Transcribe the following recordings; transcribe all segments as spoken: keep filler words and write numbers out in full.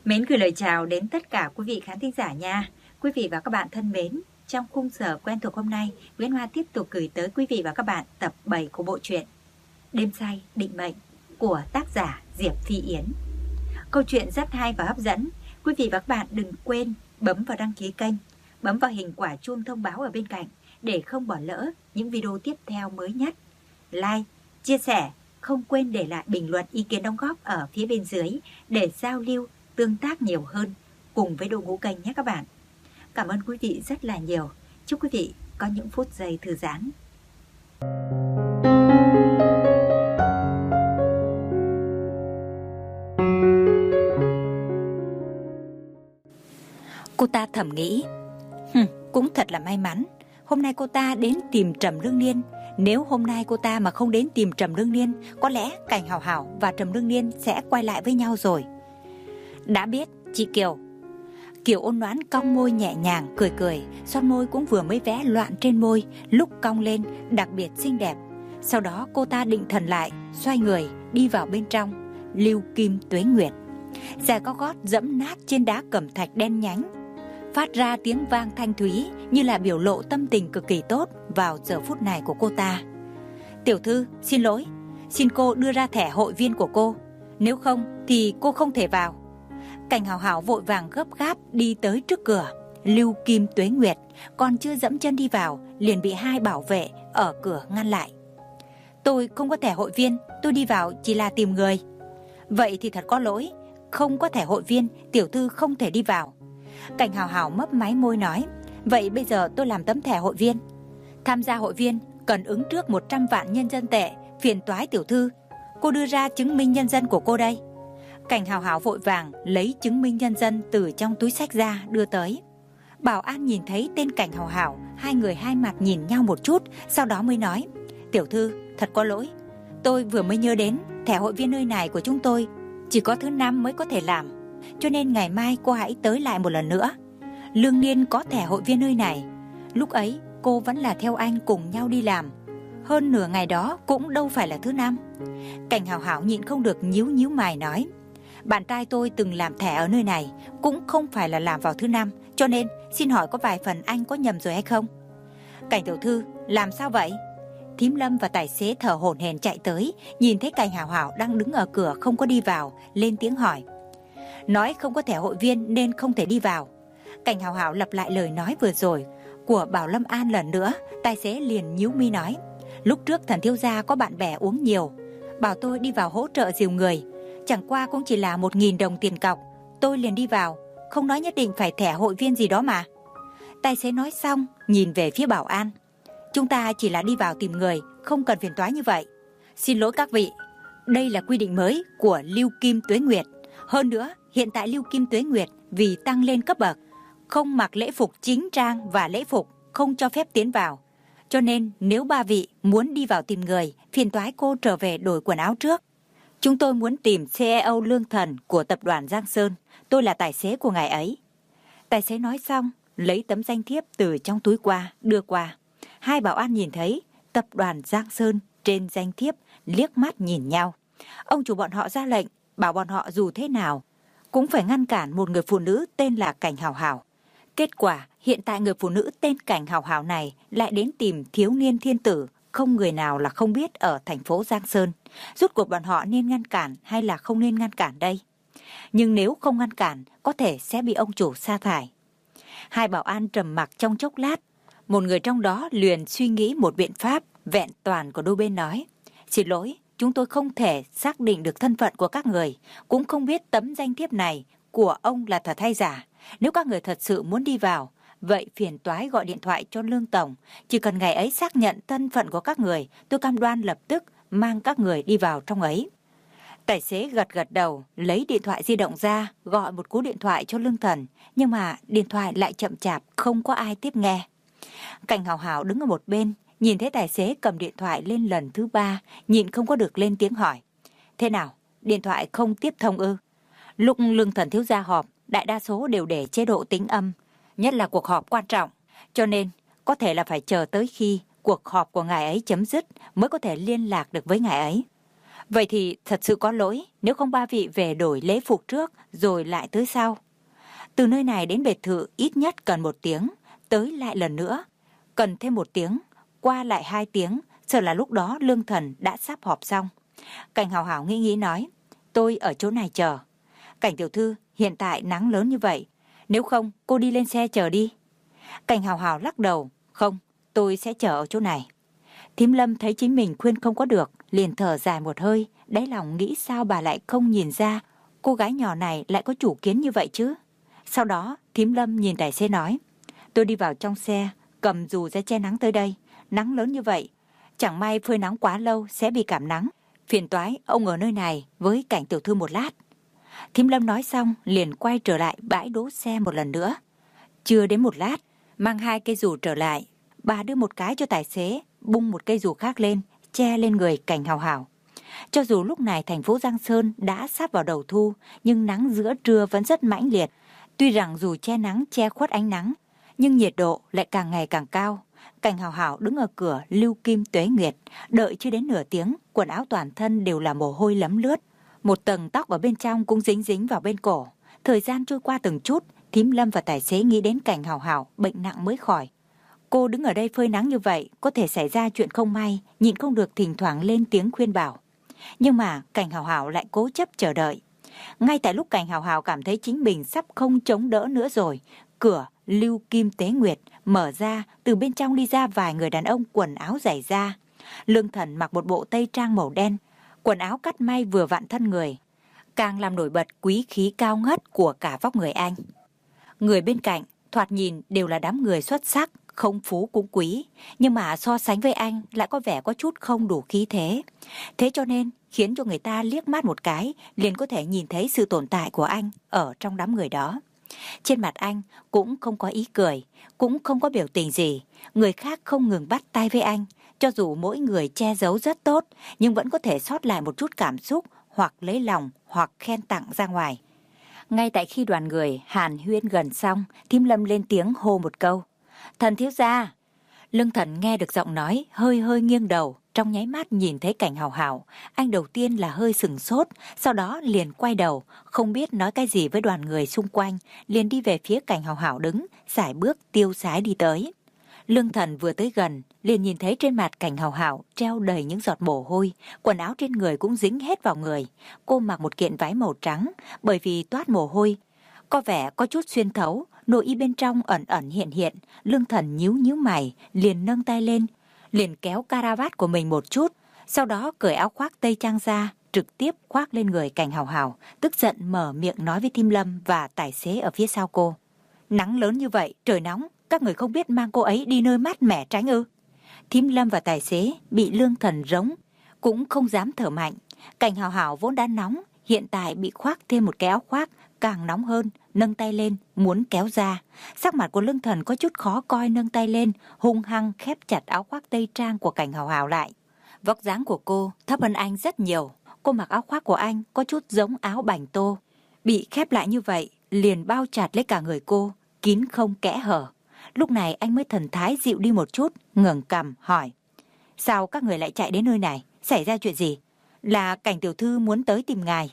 Mến gửi lời chào đến tất cả quý vị khán thính giả nha. Quý vị và các bạn thân mến, trong khung giờ quen thuộc hôm nay, Nguyễn Hoa tiếp tục gửi tới quý vị và các bạn tập bảy của bộ truyện Đêm say định mệnh của tác giả Diệp Phi Yến. Câu chuyện rất hay và hấp dẫn. Quý vị và các bạn đừng quên bấm vào đăng ký kênh, bấm vào hình quả chuông thông báo ở bên cạnh để không bỏ lỡ những video tiếp theo mới nhất. Like, chia sẻ, không quên để lại bình luận ý kiến đóng góp ở phía bên dưới để giao lưu, tương tác nhiều hơn cùng với đội ngũ kênh nhé các bạn. Cảm ơn quý vị rất là nhiều. Chúc quý vị có những phút giây thư giãn. Cô ta thầm nghĩ, Hừm, cũng thật là may mắn. Hôm nay cô ta đến tìm Trầm Lương Niên. Nếu hôm nay cô ta mà không đến tìm Trầm Lương Niên, có lẽ Cảnh Hảo Hảo và Trầm Lương Niên sẽ quay lại với nhau rồi. Đã biết, chị Kiều. Kiều ôn đoán cong môi nhẹ nhàng, cười cười. Son môi cũng vừa mới vẽ loạn trên môi, lúc cong lên đặc biệt xinh đẹp. Sau đó cô ta định thần lại, xoay người đi vào bên trong Lưu Kim Tuế Nguyệt. Giày cao gót dẫm nát trên đá cẩm thạch đen nhánh, phát ra tiếng vang thanh thúy như là biểu lộ tâm tình cực kỳ tốt vào giờ phút này của cô ta. Tiểu thư, xin lỗi, xin cô đưa ra thẻ hội viên của cô, nếu không thì cô không thể vào. Cảnh Hảo Hảo vội vàng gấp gáp đi tới trước cửa Lưu Kim Tuế Nguyệt, còn chưa dẫm chân đi vào liền bị hai bảo vệ ở cửa ngăn lại. Tôi không có thẻ hội viên, tôi đi vào chỉ là tìm người. Vậy thì thật có lỗi, không có thẻ hội viên, tiểu thư không thể đi vào. Cảnh Hảo Hảo mấp máy môi nói, vậy bây giờ tôi làm tấm thẻ hội viên. Tham gia hội viên cần ứng trước một trăm vạn nhân dân tệ, phiền toái tiểu thư. Cô đưa ra chứng minh nhân dân của cô đây. Cảnh Hảo Hảo vội vàng lấy chứng minh nhân dân từ trong túi xách ra đưa tới. Bảo an nhìn thấy tên Cảnh Hảo Hảo, hai người hai mặt nhìn nhau một chút, sau đó mới nói, tiểu thư, thật có lỗi, tôi vừa mới nhớ đến thẻ hội viên nơi này của chúng tôi chỉ có thứ năm mới có thể làm, cho nên ngày mai cô hãy tới lại một lần nữa. Lương Niên có thẻ hội viên nơi này, lúc ấy cô vẫn là theo anh cùng nhau đi làm, hơn nửa ngày đó cũng đâu phải là thứ năm. Cảnh Hảo Hảo nhịn không được nhíu nhíu mày nói, bạn trai tôi từng làm thẻ ở nơi này, cũng không phải là làm vào thứ năm, cho nên xin hỏi có vài phần anh có nhầm rồi hay không? Cảnh tiểu thư, làm sao vậy? Thím Lâm và tài xế thở hổn hển chạy tới, nhìn thấy Cảnh Hảo Hảo đang đứng ở cửa không có đi vào, lên tiếng hỏi. Nói không có thẻ hội viên nên không thể đi vào. Cảnh Hảo Hảo lặp lại lời nói vừa rồi của Bảo Lâm An lần nữa. Tài xế liền nhíu mi nói, lúc trước thần thiếu gia có bạn bè uống nhiều, bảo tôi đi vào hỗ trợ dìu người, chẳng qua cũng chỉ là một nghìn đồng tiền cọc, tôi liền đi vào, không nói nhất định phải thẻ hội viên gì đó mà. Tài xế nói xong nhìn về phía bảo an, chúng ta chỉ là đi vào tìm người, không cần phiền toái như vậy. Xin lỗi các vị, đây là quy định mới của Lưu Kim Tuế Nguyệt. Hơn nữa, hiện tại Lưu Kim Tuế Nguyệt vì tăng lên cấp bậc, không mặc lễ phục chính trang và lễ phục không cho phép tiến vào. Cho nên nếu ba vị muốn đi vào tìm người, phiền toái cô trở về đổi quần áo trước. Chúng tôi muốn tìm xê e ô Lương Thần của tập đoàn Giang Sơn, tôi là tài xế của ngài ấy. Tài xế nói xong, lấy tấm danh thiếp từ trong túi qua, đưa qua. Hai bảo an nhìn thấy tập đoàn Giang Sơn trên danh thiếp, liếc mắt nhìn nhau. Ông chủ bọn họ ra lệnh, bảo bọn họ dù thế nào cũng phải ngăn cản một người phụ nữ tên là Cảnh Hảo Hảo. Kết quả, hiện tại người phụ nữ tên Cảnh Hảo Hảo này lại đến tìm thiếu niên thiên tử, không người nào là không biết ở thành phố Giang Sơn. Rốt cuộc bọn họ nên ngăn cản hay là không nên ngăn cản đây? Nhưng nếu không ngăn cản, có thể sẽ bị ông chủ sa thải. Hai bảo an trầm mặc trong chốc lát, một người trong đó liền suy nghĩ một biện pháp vẹn toàn của đôi bên nói, xin lỗi, chúng tôi không thể xác định được thân phận của các người, cũng không biết tấm danh thiếp này của ông là thật hay giả. Nếu các người thật sự muốn đi vào, vậy phiền toái gọi điện thoại cho Lương Tổng, chỉ cần ngày ấy xác nhận thân phận của các người, tôi cam đoan lập tức mang các người đi vào trong ấy. Tài xế gật gật đầu, lấy điện thoại di động ra, gọi một cú điện thoại cho Lương Thần, nhưng mà điện thoại lại chậm chạp, không có ai tiếp nghe. Cảnh Hảo Hảo đứng ở một bên, nhìn thấy tài xế cầm điện thoại lên lần thứ ba, nhịn không có được lên tiếng hỏi. Thế nào, điện thoại không tiếp thông ư? Lúc Lương Thần thiếu gia họp, đại đa số đều để chế độ tính âm, nhất là cuộc họp quan trọng, cho nên có thể là phải chờ tới khi cuộc họp của ngài ấy chấm dứt mới có thể liên lạc được với ngài ấy. Vậy thì thật sự có lỗi, nếu không ba vị về đổi lễ phục trước rồi lại tới sau. Từ nơi này đến biệt thự ít nhất cần một tiếng, tới lại lần nữa cần thêm một tiếng, qua lại hai tiếng, sợ là lúc đó Lương Thần đã sắp họp xong. Cảnh Hảo Hảo nghĩ nghĩ nói, tôi ở chỗ này chờ. Cảnh tiểu thư, hiện tại nắng lớn như vậy, nếu không cô đi lên xe chờ đi. Cảnh Hảo Hảo lắc đầu, không, tôi sẽ chờ ở chỗ này. Thím Lâm thấy chính mình khuyên không có được, liền thở dài một hơi, đáy lòng nghĩ sao bà lại không nhìn ra cô gái nhỏ này lại có chủ kiến như vậy chứ. Sau đó thím Lâm nhìn tài xế nói, tôi đi vào trong xe, cầm dù ra che nắng tới đây. Nắng lớn như vậy, chẳng may phơi nắng quá lâu sẽ bị cảm nắng. Phiền toái ông ở nơi này với Cảnh tiểu thư một lát. Thím Lâm nói xong liền quay trở lại bãi đỗ xe một lần nữa. Chưa đến một lát, mang hai cây dù trở lại, bà đưa một cái cho tài xế, bung một cây dù khác lên, che lên người Cảnh Hảo Hảo. Cho dù lúc này thành phố Giang Sơn đã sắp vào đầu thu, nhưng nắng giữa trưa vẫn rất mãnh liệt. Tuy rằng dù che nắng che khuất ánh nắng, nhưng nhiệt độ lại càng ngày càng cao. Cảnh Hảo Hảo đứng ở cửa Lưu Kim Tuế Nguyệt, đợi chưa đến nửa tiếng, quần áo toàn thân đều là mồ hôi lấm lướt. Một tầng tóc ở bên trong cũng dính dính vào bên cổ. Thời gian trôi qua từng chút, thím Lâm và tài xế nghĩ đến Cảnh Hảo Hảo bệnh nặng mới khỏi. Cô đứng ở đây phơi nắng như vậy, có thể xảy ra chuyện không may, nhịn không được thỉnh thoảng lên tiếng khuyên bảo. Nhưng mà Cảnh Hảo Hảo lại cố chấp chờ đợi. Ngay tại lúc Cảnh Hảo Hảo cảm thấy chính mình sắp không chống đỡ nữa rồi, cửa Lưu Kim Tế Nguyệt mở ra, từ bên trong đi ra vài người đàn ông quần áo dày da. Lương Thần mặc một bộ tây trang màu đen, quần áo cắt may vừa vặn thân người, càng làm nổi bật quý khí cao ngất của cả vóc người anh. Người bên cạnh thoạt nhìn đều là đám người xuất sắc, không phú cũng quý, nhưng mà so sánh với anh lại có vẻ có chút không đủ khí thế. Thế cho nên khiến cho người ta liếc mắt một cái liền có thể nhìn thấy sự tồn tại của anh ở trong đám người đó. Trên mặt anh cũng không có ý cười, cũng không có biểu tình gì. Người khác không ngừng bắt tay với anh, cho dù mỗi người che giấu rất tốt, nhưng vẫn có thể sót lại một chút cảm xúc, hoặc lấy lòng, hoặc khen tặng ra ngoài. Ngay tại khi đoàn người hàn huyên gần xong, thím Lâm lên tiếng hô một câu, Thần thiếu gia. Lương Thần nghe được giọng nói, hơi hơi nghiêng đầu, trong nháy mắt nhìn thấy Cảnh Hảo Hảo. Anh đầu tiên là hơi sừng sốt, sau đó liền quay đầu, không biết nói cái gì với đoàn người xung quanh, liền đi về phía Cảnh Hảo Hảo đứng, sải bước tiêu sái đi tới. Lương Thần vừa tới gần, liền nhìn thấy trên mặt Cảnh Hảo Hảo treo đầy những giọt mồ hôi, quần áo trên người cũng dính hết vào người. Cô mặc một kiện váy màu trắng, bởi vì toát mồ hôi, có vẻ có chút xuyên thấu, nội y bên trong ẩn ẩn hiện hiện. Lương Thần nhíu nhíu mày, liền nâng tay lên, liền kéo caravat của mình một chút, sau đó cởi áo khoác tây trang ra, trực tiếp khoác lên người Cảnh Hảo Hảo, tức giận mở miệng nói với thím Lâm và tài xế ở phía sau cô. Nắng lớn như vậy, trời nóng, các người không biết mang cô ấy đi nơi mát mẻ tránh ư? Thím Lâm và tài xế bị Lương Thần rống, cũng không dám thở mạnh. Cảnh Hảo Hảo vốn đã nóng, hiện tại bị khoác thêm một cái áo khoác, càng nóng hơn, nâng tay lên, muốn kéo ra. Sắc mặt của Lương Thần có chút khó coi, nâng tay lên, hung hăng khép chặt áo khoác tây trang của Cảnh Hảo Hảo lại. Vóc dáng của cô thấp hơn anh rất nhiều, cô mặc áo khoác của anh có chút giống áo bành tô. Bị khép lại như vậy, liền bao chặt lấy cả người cô, kín không kẽ hở. Lúc này anh mới thần thái dịu đi một chút, ngẩng cằm hỏi. Sao các người lại chạy đến nơi này? Xảy ra chuyện gì? Là Cảnh tiểu thư muốn tới tìm ngài.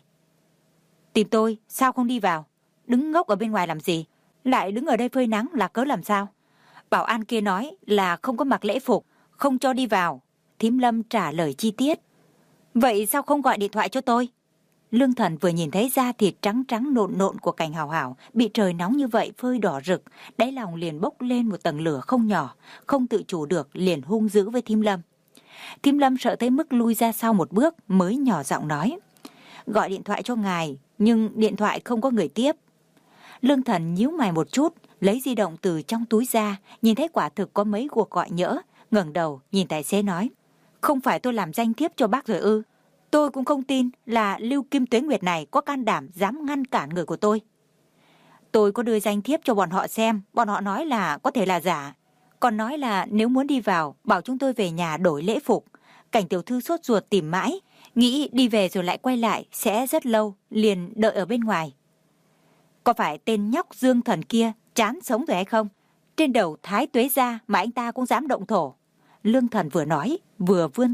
Tìm tôi, sao không đi vào? Đứng ngốc ở bên ngoài làm gì? Lại đứng ở đây phơi nắng là cớ làm sao? Bảo an kia nói là không có mặc lễ phục, không cho đi vào. Thím Lâm trả lời chi tiết. Vậy sao không gọi điện thoại cho tôi? Lương Thần vừa nhìn thấy da thịt trắng trắng nộn nộn của Cảnh Hảo Hảo bị trời nóng như vậy phơi đỏ rực, đáy lòng liền bốc lên một tầng lửa không nhỏ, không tự chủ được liền hung dữ với thím Lâm. Thím Lâm sợ tới mức lui ra sau một bước mới nhỏ giọng nói. Gọi điện thoại cho ngài, nhưng điện thoại không có người tiếp. Lương Thần nhíu mày một chút, lấy di động từ trong túi ra, nhìn thấy quả thực có mấy cuộc gọi nhỡ, ngẩng đầu nhìn tài xế nói. Không phải tôi làm danh thiếp cho bác rồi ư? Tôi cũng không tin là Lưu Kim Tuế Nguyệt này có can đảm dám ngăn cản người của tôi. Tôi có đưa danh thiếp cho bọn họ xem, bọn họ nói là có thể là giả. Còn nói là nếu muốn đi vào, bảo chúng tôi về nhà đổi lễ phục. Cảnh tiểu thư sốt ruột tìm mãi, nghĩ đi về rồi lại quay lại sẽ rất lâu, liền đợi ở bên ngoài. Có phải tên nhóc Dương Thần kia chán sống rồi hay không? Trên đầu Thái Tuế ra mà anh ta cũng dám động thổ. Lương Thần vừa nói, vừa vươn tay,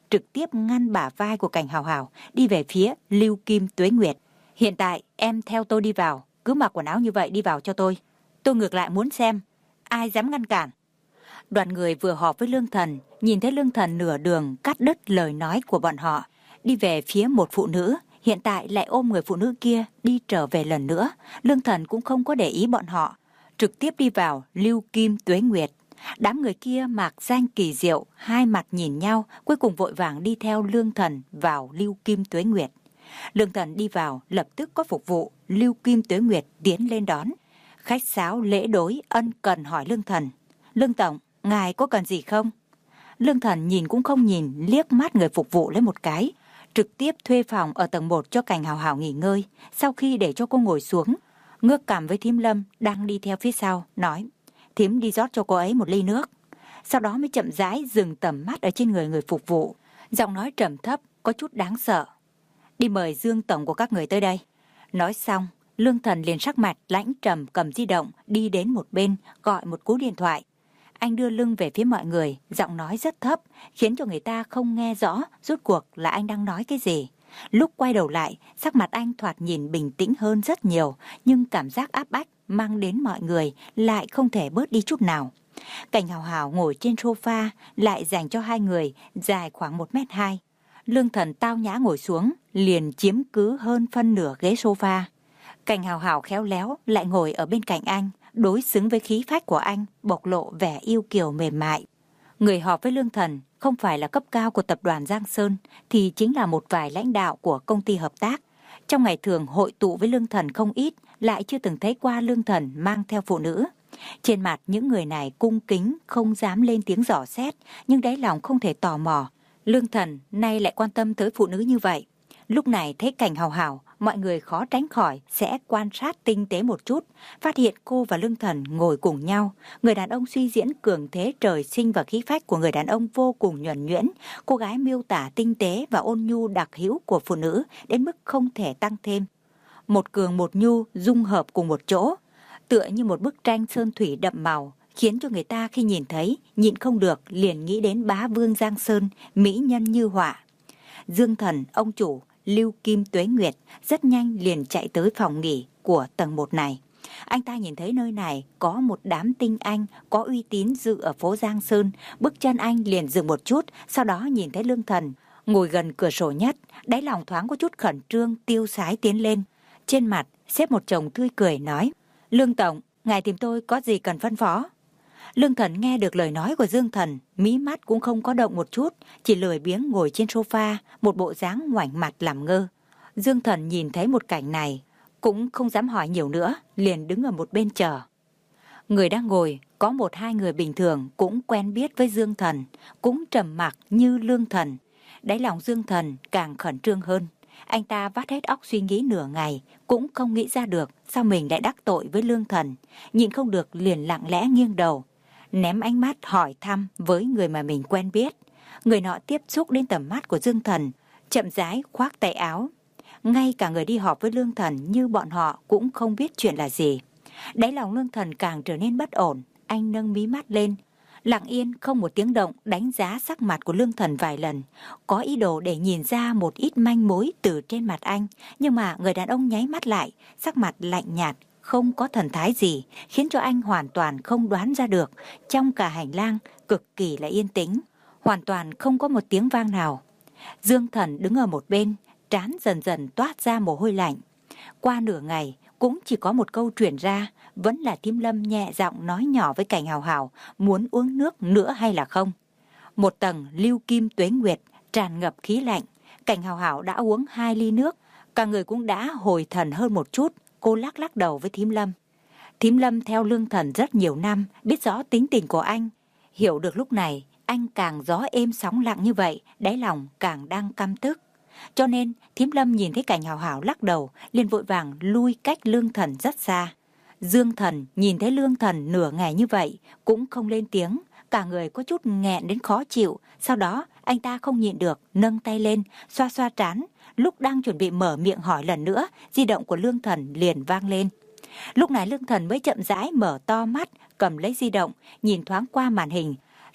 trực tiếp ngăn bả vai của Cảnh Hào Hào đi về phía Lưu Kim Tuế Nguyệt. Hiện tại em theo tôi đi vào, cứ mặc quần áo như vậy đi vào cho tôi. Tôi ngược lại muốn xem, ai dám ngăn cản. Đoàn người vừa họp với Lương Thần, nhìn thấy Lương Thần nửa đường cắt đứt lời nói của bọn họ, đi về phía một phụ nữ, hiện tại lại ôm người phụ nữ kia đi trở về lần nữa. Lương Thần cũng không có để ý bọn họ, trực tiếp đi vào Lưu Kim Tuế Nguyệt. Đám người kia mạc danh kỳ diệu, hai mặt nhìn nhau, cuối cùng vội vàng đi theo Lương Thần vào Lưu Kim Tuế Nguyệt. Lương Thần đi vào, lập tức có phục vụ Lưu Kim Tuế Nguyệt tiến lên đón. Khách sáo lễ đối ân cần hỏi Lương Thần: Lương Tổng, ngài có cần gì không? Lương Thần nhìn cũng không nhìn, liếc mắt người phục vụ lấy một cái, trực tiếp thuê phòng ở tầng một cho Cảnh Hào Hào nghỉ ngơi. Sau khi để cho cô ngồi xuống, ngước cằm với Thím Lâm đang đi theo phía sau, nói: Thím đi rót cho cô ấy một ly nước. Sau đó mới chậm rãi dừng tầm mắt ở trên người người phục vụ, giọng nói trầm thấp có chút đáng sợ: Đi mời Dương Tổng của các người tới đây. Nói xong, Lương Thần liền sắc mặt lãnh trầm cầm di động đi đến một bên gọi một cú điện thoại. Anh đưa lưng về phía mọi người, giọng nói rất thấp, khiến cho người ta không nghe rõ rốt cuộc là anh đang nói cái gì. Lúc quay đầu lại, sắc mặt anh thoạt nhìn bình tĩnh hơn rất nhiều, nhưng cảm giác áp bách mang đến mọi người lại không thể bớt đi chút nào. Cảnh Hào Hào ngồi trên sofa lại dành cho hai người, dài khoảng một mét hai. Lương Thần tao nhã ngồi xuống, liền chiếm cứ hơn phân nửa ghế sofa. Cảnh Hào Hào khéo léo lại ngồi ở bên cạnh anh, đối xứng với khí phách của anh, bộc lộ vẻ yêu kiều mềm mại. Người họp với Lương Thần không phải là cấp cao của tập đoàn Giang Sơn, thì chính là một vài lãnh đạo của công ty hợp tác. Trong ngày thường hội tụ với Lương Thần không ít, lại chưa từng thấy qua Lương Thần mang theo phụ nữ. Trên mặt những người này cung kính, không dám lên tiếng dò xét, nhưng đáy lòng không thể tò mò. Lương Thần nay lại quan tâm tới phụ nữ như vậy. Lúc này thấy Cảnh Hào Hào, mọi người khó tránh khỏi sẽ quan sát tinh tế một chút, phát hiện cô và Lương Thần ngồi cùng nhau. Người đàn ông suy diễn cường thế trời sinh và khí phách của người đàn ông vô cùng nhuần nhuyễn, cô gái miêu tả tinh tế và ôn nhu đặc hữu của phụ nữ đến mức không thể tăng thêm. Một cường một nhu dung hợp cùng một chỗ, tựa như một bức tranh sơn thủy đậm màu, khiến cho người ta khi nhìn thấy nhịn không được liền nghĩ đến bá vương Giang Sơn, mỹ nhân như họa. Dương Thần, ông chủ Lưu Kim Tuế Nguyệt rất nhanh liền chạy tới phòng nghỉ của tầng một này. Anh ta nhìn thấy nơi này có một đám tinh anh có uy tín dự ở phố Giang Sơn, bước chân anh liền dừng một chút, sau đó nhìn thấy Lương Thần ngồi gần cửa sổ nhất, đáy lòng thoáng có chút khẩn trương, tiêu sái tiến lên. Trên mặt xếp một chồng tươi cười nói: Lương Tổng, ngài tìm tôi có gì cần phân phó? Lương Thần nghe được lời nói của Dương Thần, mí mắt cũng không có động một chút, chỉ lười biếng ngồi trên sofa, một bộ dáng ngoảnh mặt làm ngơ. Dương Thần nhìn thấy một cảnh này, cũng không dám hỏi nhiều nữa, liền đứng ở một bên chờ. Người đang ngồi, có một hai người bình thường cũng quen biết với Dương Thần, cũng trầm mặc như Lương Thần. Đáy lòng Dương Thần càng khẩn trương hơn. Anh ta vắt hết óc suy nghĩ nửa ngày, cũng không nghĩ ra được sao mình lại đắc tội với Lương Thần. Nhịn không được liền lặng lẽ nghiêng đầu, ném ánh mắt hỏi thăm với người mà mình quen biết. Người nọ tiếp xúc đến tầm mắt của Dương Thần, chậm rãi khoác tay áo. Ngay cả người đi họp với Lương Thần như bọn họ cũng không biết chuyện là gì. Đáy lòng Lương Thần càng trở nên bất ổn, anh nâng mí mắt lên, lặng yên không một tiếng động đánh giá sắc mặt của Lương Thần vài lần, có ý đồ để nhìn ra một ít manh mối từ trên mặt anh. Nhưng mà người đàn ông nháy mắt lại, sắc mặt lạnh nhạt, không có thần thái gì, khiến cho anh hoàn toàn không đoán ra được. Trong cả hành lang cực kỳ là yên tĩnh, hoàn toàn không có một tiếng vang nào. Dương Thần đứng ở một bên, trán dần dần toát ra mồ hôi lạnh. Qua nửa ngày cũng chỉ có một câu truyền ra, vẫn là Thím Lâm nhẹ giọng nói nhỏ với Cảnh Hào Hào muốn uống nước nữa hay là không. Một tầng Lưu Kim Tuế Nguyệt tràn ngập khí lạnh. Cảnh Hào Hào đã uống hai ly nước, cả người cũng đã hồi thần hơn một chút. Cô lắc lắc đầu với Thím Lâm. Thím Lâm theo Lương Thần rất nhiều năm, biết rõ tính tình của anh, hiểu được lúc này anh càng gió êm sóng lặng như vậy, đáy lòng càng đang căm tức. Cho nên Thím Lâm nhìn thấy Cảnh Hào Hào lắc đầu, liền vội vàng lui cách Lương Thần rất xa. Dương Thần nhìn thấy Lương Thần nửa ngày như vậy cũng không lên tiếng, cả người có chút nghẹn đến khó chịu. Sau đó anh ta không nhịn được, nâng tay lên xoa xoa trán. Lúc đang chuẩn bị mở miệng hỏi lần nữa, di động của Lương Thần liền vang lên. Lúc này Lương Thần mới chậm rãi mở to mắt, cầm lấy di động, nhìn thoáng qua màn hình.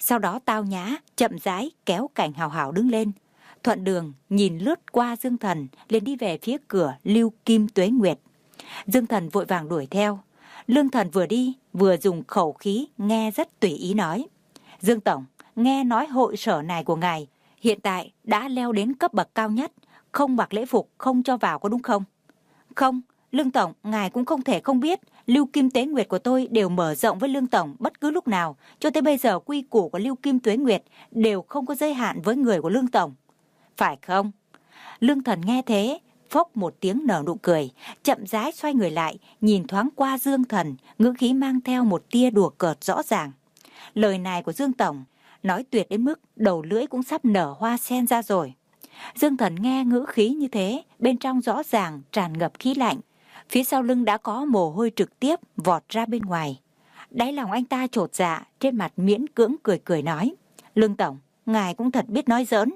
Sau đó tao nhã, chậm rãi kéo Cảnh Hào Hào đứng lên. Thuận đường nhìn lướt qua Dương Thần, liền đi về phía cửa Lưu Kim Tuế Nguyệt. Dương Thần vội vàng đuổi theo. Lương Thần vừa đi, vừa dùng khẩu khí nghe rất tùy ý nói. Dương Tổng, nghe nói hội sở này của ngài hiện tại đã leo đến cấp bậc cao nhất, không mặc lễ phục không cho vào có đúng không? Không, Lương Tổng, ngài cũng không thể không biết, Lưu Kim Tuế Nguyệt của tôi đều mở rộng với Lương Tổng bất cứ lúc nào. Cho tới bây giờ quy củ của Lưu Kim Tuế Nguyệt đều không có giới hạn với người của Lương Tổng. Phải không? Lương Thần nghe thế, phốc một tiếng nở nụ cười, chậm rãi xoay người lại, nhìn thoáng qua Dương Thần, ngữ khí mang theo một tia đùa cợt rõ ràng. Lời này của Dương Tổng nói tuyệt đến mức đầu lưỡi cũng sắp nở hoa sen ra rồi. Dương Thần nghe ngữ khí như thế, bên trong rõ ràng tràn ngập khí lạnh. Phía sau lưng đã có mồ hôi trực tiếp vọt ra bên ngoài. Đáy lòng anh ta chột dạ, trên mặt miễn cưỡng cười cười nói. Lương Tổng, ngài cũng thật biết nói giỡn.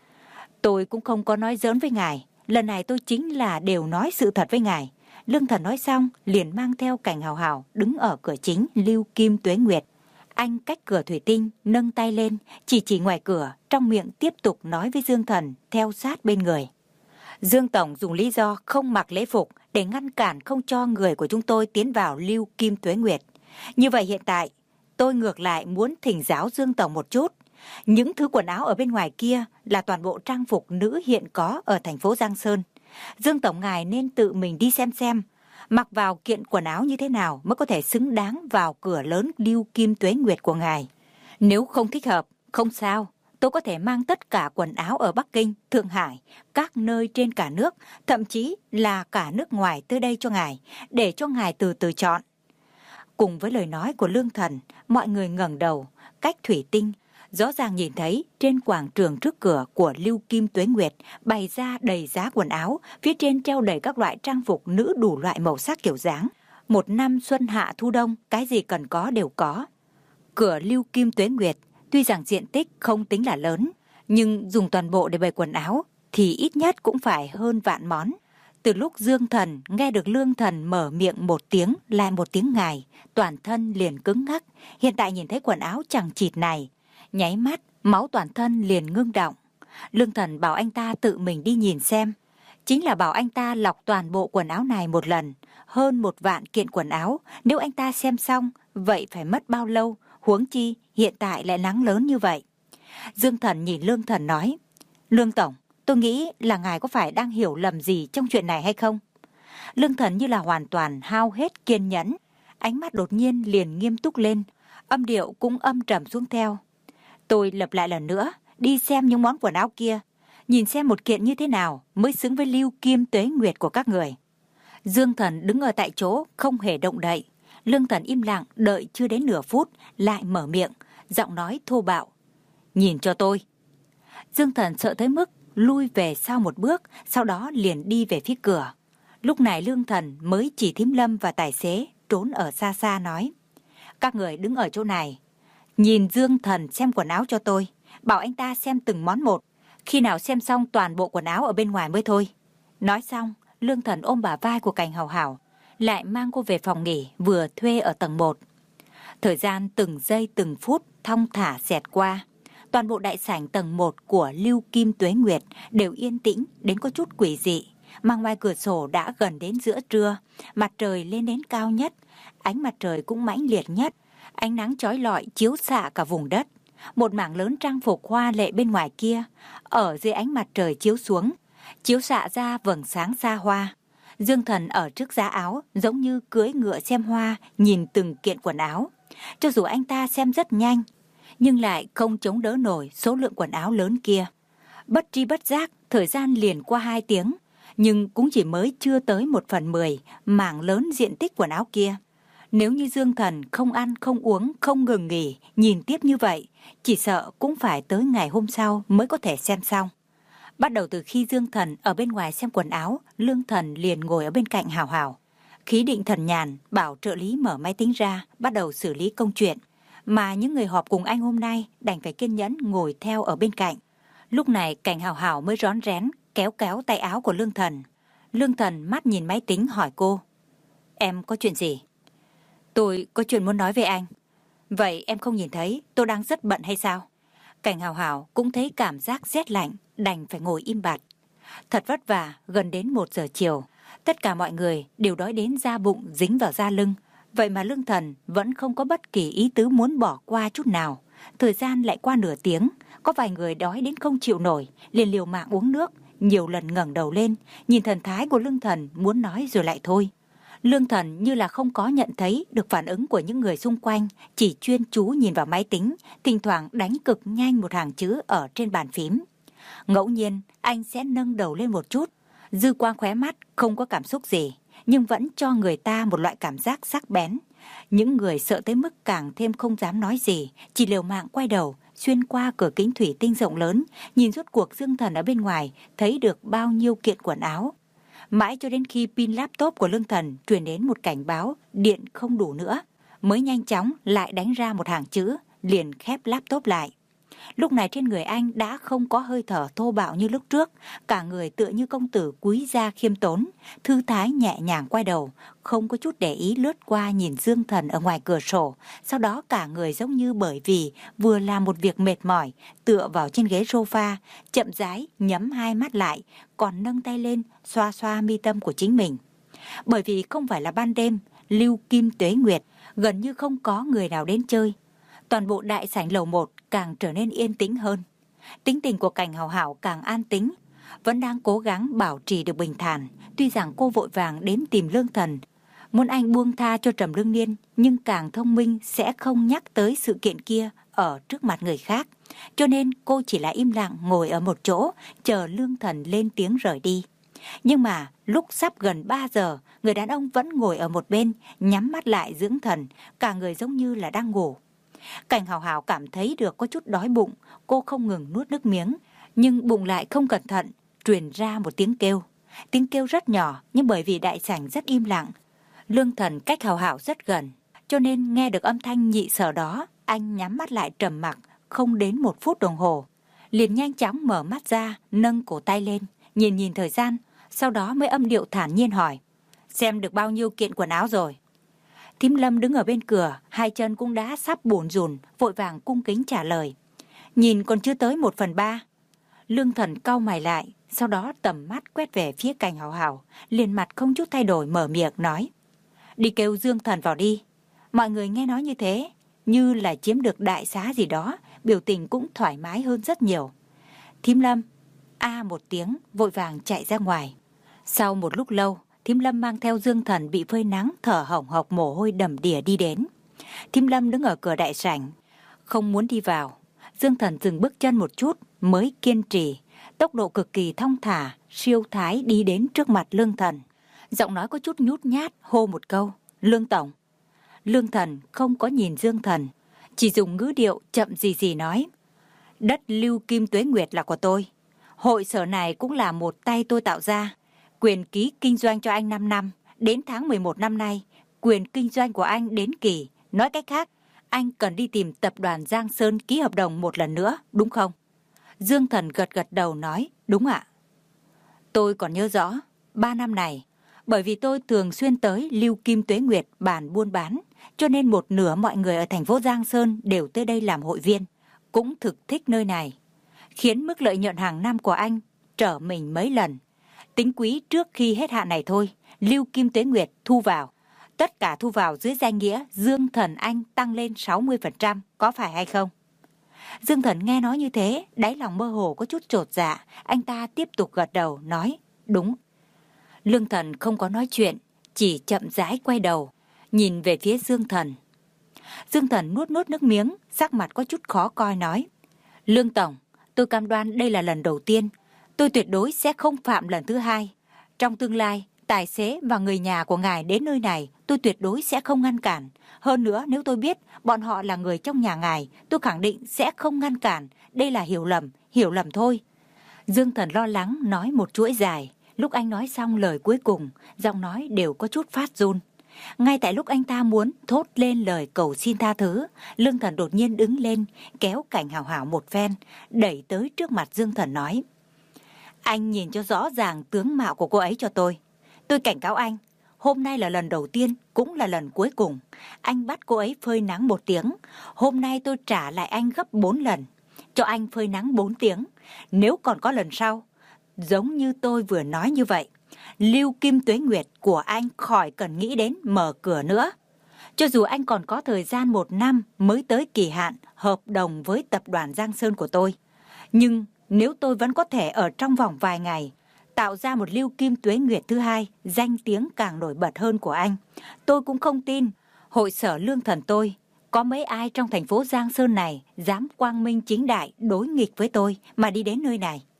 Tôi cũng không có nói giỡn với ngài. Lần này tôi chính là đều nói sự thật với ngài. Lương Thần nói xong, liền mang theo Cảnh Hào Hào đứng ở cửa chính Lưu Kim Tuế Nguyệt. Anh cách cửa thủy tinh, nâng tay lên, chỉ chỉ ngoài cửa, trong miệng tiếp tục nói với Dương Thần, theo sát bên người. Dương Tổng dùng lý do không mặc lễ phục để ngăn cản không cho người của chúng tôi tiến vào Lưu Kim Tuế Nguyệt. Như vậy hiện tại, tôi ngược lại muốn thỉnh giáo Dương Tổng một chút. Những thứ quần áo ở bên ngoài kia là toàn bộ trang phục nữ hiện có ở thành phố Giang Sơn. Dương Tổng ngài nên tự mình đi xem xem, mặc vào kiện quần áo như thế nào mới có thể xứng đáng vào cửa lớn Lưu Kim Tuế Nguyệt của ngài. Nếu không thích hợp, không sao, tôi có thể mang tất cả quần áo ở Bắc Kinh, Thượng Hải, các nơi trên cả nước, thậm chí là cả nước ngoài tới đây cho ngài, để cho ngài từ từ chọn. Cùng với lời nói của Lương Thần, mọi người ngẩng đầu, cách thủy tinh, rõ ràng nhìn thấy trên quảng trường trước cửa của Lưu Kim Tuế Nguyệt bày ra đầy giá quần áo, phía trên treo đầy các loại trang phục nữ đủ loại màu sắc kiểu dáng. Một năm xuân hạ thu đông, cái gì cần có đều có. Cửa Lưu Kim Tuế Nguyệt tuy rằng diện tích không tính là lớn, nhưng dùng toàn bộ để bày quần áo thì ít nhất cũng phải hơn vạn món. Từ lúc Dương Thần nghe được Lương Thần mở miệng một tiếng lại một tiếng ngài, toàn thân liền cứng ngắc. Hiện tại nhìn thấy quần áo chằng chịt này, nháy mắt máu toàn thân liền ngưng đọng. Lương Thần bảo anh ta tự mình đi nhìn xem, chính là bảo anh ta lọc toàn bộ quần áo này một lần, hơn một vạn kiện quần áo. Nếu anh ta xem xong, vậy phải mất bao lâu, huống chi hiện tại lại nắng lớn như vậy. Dương Thần nhìn Lương Thần nói, Lương Tổng, tôi nghĩ là ngài có phải đang hiểu lầm gì trong chuyện này hay không? Lương Thần như là hoàn toàn hao hết kiên nhẫn, ánh mắt đột nhiên liền nghiêm túc lên, âm điệu cũng âm trầm xuống theo. Tôi lặp lại lần nữa, đi xem những món quần áo kia, nhìn xem một kiện như thế nào mới xứng với Lưu Kim Tuế Nguyệt của các người. Dương Thần đứng ở tại chỗ, không hề động đậy. Lương Thần im lặng, đợi chưa đến nửa phút, lại mở miệng, giọng nói thô bạo. Nhìn cho tôi. Dương Thần sợ tới mức lui về sau một bước, sau đó liền đi về phía cửa. Lúc này Lương Thần mới chỉ Thím Lâm và tài xế trốn ở xa xa nói. Các người đứng ở chỗ này, nhìn Dương Thần xem quần áo cho tôi, bảo anh ta xem từng món một, khi nào xem xong toàn bộ quần áo ở bên ngoài mới thôi. Nói xong, Lương Thần ôm bả vai của Cảnh Hào Hào, lại mang cô về phòng nghỉ vừa thuê ở tầng một. Thời gian từng giây từng phút thong thả xẹt qua. Toàn bộ đại sảnh tầng một của Lưu Kim Tuế Nguyệt đều yên tĩnh đến có chút quỷ dị, mà ngoài cửa sổ đã gần đến giữa trưa, mặt trời lên đến cao nhất, ánh mặt trời cũng mãnh liệt nhất, ánh nắng chói lọi chiếu xạ cả vùng đất. Một mảng lớn trang phục hoa lệ bên ngoài kia, ở dưới ánh mặt trời chiếu xuống, chiếu xạ ra vầng sáng xa hoa. Dương Thần ở trước giá áo giống như cưỡi ngựa xem hoa, nhìn từng kiện quần áo. Cho dù anh ta xem rất nhanh, nhưng lại không chống đỡ nổi số lượng quần áo lớn kia. Bất tri bất giác, thời gian liền qua hai tiếng, nhưng cũng chỉ mới chưa tới một phần mười mảng lớn diện tích quần áo kia. Nếu như Dương Thần không ăn, không uống, không ngừng nghỉ, nhìn tiếp như vậy, chỉ sợ cũng phải tới ngày hôm sau mới có thể xem xong. Bắt đầu từ khi Dương Thần ở bên ngoài xem quần áo, Lương Thần liền ngồi ở bên cạnh Hào Hào. Khí định thần nhàn, bảo trợ lý mở máy tính ra, bắt đầu xử lý công chuyện. Mà những người họp cùng anh hôm nay đành phải kiên nhẫn ngồi theo ở bên cạnh. Lúc này Cảnh Hào Hào mới rón rén, kéo kéo tay áo của Lương Thần. Lương Thần mắt nhìn máy tính hỏi cô. Em có chuyện gì? Tôi có chuyện muốn nói với anh. Vậy em không nhìn thấy tôi đang rất bận hay sao? Cảnh Hào Hào cũng thấy cảm giác rét lạnh, đành phải ngồi im bặt. Thật vất vả, gần đến một giờ chiều. Tất cả mọi người đều đói đến da bụng dính vào da lưng. Vậy mà Lương Thần vẫn không có bất kỳ ý tứ muốn bỏ qua chút nào. Thời gian lại qua nửa tiếng, có vài người đói đến không chịu nổi, liền liều mạng uống nước, nhiều lần ngẩng đầu lên, nhìn thần thái của Lương Thần muốn nói rồi lại thôi. Lương Thần như là không có nhận thấy được phản ứng của những người xung quanh, chỉ chuyên chú nhìn vào máy tính, thỉnh thoảng đánh cực nhanh một hàng chữ ở trên bàn phím. Ngẫu nhiên, anh sẽ nâng đầu lên một chút, dư quang khóe mắt không có cảm xúc gì, nhưng vẫn cho người ta một loại cảm giác sắc bén. Những người sợ tới mức càng thêm không dám nói gì, chỉ liều mạng quay đầu, xuyên qua cửa kính thủy tinh rộng lớn, nhìn rốt cuộc Dương Thần ở bên ngoài thấy được bao nhiêu kiện quần áo. Mãi cho đến khi pin laptop của Lương Thần truyền đến một cảnh báo điện không đủ nữa, mới nhanh chóng lại đánh ra một hàng chữ, liền khép laptop lại. Lúc này trên người anh đã không có hơi thở thô bạo như lúc trước, cả người tựa như công tử quý gia khiêm tốn, thư thái nhẹ nhàng quay đầu, không có chút để ý lướt qua nhìn Dương Thần ở ngoài cửa sổ, sau đó cả người giống như bởi vì vừa làm một việc mệt mỏi, tựa vào trên ghế sofa, chậm rãi nhắm hai mắt lại, còn nâng tay lên xoa xoa mi tâm của chính mình. Bởi vì không phải là ban đêm, Lưu Kim Tuế Nguyệt, gần như không có người nào đến chơi. Toàn bộ đại sảnh lầu một càng trở nên yên tĩnh hơn. Tính tình của Cảnh Hào Hào càng an tĩnh, vẫn đang cố gắng bảo trì được bình thản. Tuy rằng cô vội vàng đến tìm Lương Thần, muốn anh buông tha cho Trầm Lương Niên, nhưng càng thông minh sẽ không nhắc tới sự kiện kia ở trước mặt người khác. Cho nên cô chỉ là im lặng ngồi ở một chỗ, chờ Lương Thần lên tiếng rời đi. Nhưng mà lúc sắp gần ba giờ, người đàn ông vẫn ngồi ở một bên, nhắm mắt lại dưỡng thần, cả người giống như là đang ngủ. Cảnh Hào Hào cảm thấy được có chút đói bụng, cô không ngừng nuốt nước miếng, nhưng bụng lại không cẩn thận, truyền ra một tiếng kêu. Tiếng kêu rất nhỏ, nhưng bởi vì đại sảnh rất im lặng, Lương Thần cách Hào Hào rất gần, cho nên nghe được âm thanh nhị sở đó, anh nhắm mắt lại trầm mặc, không đến một phút đồng hồ. Liền nhanh chóng mở mắt ra, nâng cổ tay lên, nhìn nhìn thời gian, sau đó mới âm điệu thản nhiên hỏi, xem được bao nhiêu kiện quần áo rồi? Thím Lâm đứng ở bên cửa, hai chân cũng đã sắp bủn rùn, vội vàng cung kính trả lời. Nhìn còn chưa tới một phần ba. Lương Thần cau mày lại, sau đó tầm mắt quét về phía Cảnh Hào Hào, liền mặt không chút thay đổi mở miệng nói. Đi kêu Dương Thần vào đi. Mọi người nghe nói như thế, như là chiếm được đại xá gì đó, biểu tình cũng thoải mái hơn rất nhiều. Thím Lâm, a một tiếng, vội vàng chạy ra ngoài. Sau một lúc lâu, Thím Lâm mang theo Dương Thần bị phơi nắng, thở hổn hộc mồ hôi đầm đìa đi đến. Thím Lâm đứng ở cửa đại sảnh, không muốn đi vào. Dương Thần dừng bước chân một chút mới kiên trì, tốc độ cực kỳ thong thả, siêu thái đi đến trước mặt Lương Thần. Giọng nói có chút nhút nhát, hô một câu, Lương Tổng. Lương Thần không có nhìn Dương Thần, chỉ dùng ngữ điệu chậm gì gì nói. Đất Lưu Kim Tuế Nguyệt là của tôi. Hội sở này cũng là một tay tôi tạo ra. Quyền ký kinh doanh cho anh năm năm, đến tháng mười một năm nay, quyền kinh doanh của anh đến kỳ. Nói cách khác, anh cần đi tìm tập đoàn Giang Sơn ký hợp đồng một lần nữa, đúng không? Dương Thần gật gật đầu nói, đúng ạ. Tôi còn nhớ rõ, ba năm này, bởi vì tôi thường xuyên tới Lưu Kim Tuế Nguyệt bàn buôn bán, cho nên một nửa mọi người ở thành phố Giang Sơn đều tới đây làm hội viên, cũng thực thích nơi này, khiến mức lợi nhuận hàng năm của anh trở mình mấy lần. Tính quý trước khi hết hạn này thôi, Lưu Kim Tuế Nguyệt thu vào. Tất cả thu vào dưới danh nghĩa Dương Thần anh tăng lên sáu mươi phần trăm, có phải hay không? Dương Thần nghe nói như thế, đáy lòng mơ hồ có chút chột dạ, anh ta tiếp tục gật đầu, nói, đúng. Lương Thần không có nói chuyện, chỉ chậm rãi quay đầu, nhìn về phía Dương Thần. Dương Thần nuốt nuốt nước miếng, sắc mặt có chút khó coi nói, Lương Tổng, tôi cam đoan đây là lần đầu tiên, tôi tuyệt đối sẽ không phạm lần thứ hai. Trong tương lai, tài xế và người nhà của ngài đến nơi này, tôi tuyệt đối sẽ không ngăn cản. Hơn nữa, nếu tôi biết bọn họ là người trong nhà ngài, tôi khẳng định sẽ không ngăn cản. Đây là hiểu lầm, hiểu lầm thôi. Dương Thần lo lắng nói một chuỗi dài. Lúc anh nói xong lời cuối cùng, giọng nói đều có chút phát run. Ngay tại lúc anh ta muốn thốt lên lời cầu xin tha thứ, Lương Thần đột nhiên đứng lên, kéo Cảnh Hào Hào một phen, đẩy tới trước mặt Dương Thần nói. Anh nhìn cho rõ ràng tướng mạo của cô ấy cho tôi. Tôi cảnh cáo anh, Hôm nay là lần đầu tiên, cũng là lần cuối cùng. Anh bắt cô ấy phơi nắng một tiếng. Hôm nay tôi trả lại anh gấp bốn lần. Cho anh phơi nắng bốn tiếng. Nếu còn có lần sau, giống như tôi vừa nói như vậy, Lưu Kim Tuế Nguyệt của anh khỏi cần nghĩ đến mở cửa nữa. Cho dù anh còn có thời gian một năm mới tới kỳ hạn hợp đồng với tập đoàn Giang Sơn của tôi. Nhưng nếu tôi vẫn có thể ở trong vòng vài ngày tạo ra một Lưu Kim Tuế Nguyệt thứ hai, danh tiếng càng nổi bật hơn của anh, tôi cũng không tin hội sở Lương Thần tôi có mấy ai trong thành phố Giang Sơn này dám quang minh chính đại đối nghịch với tôi mà đi đến nơi này.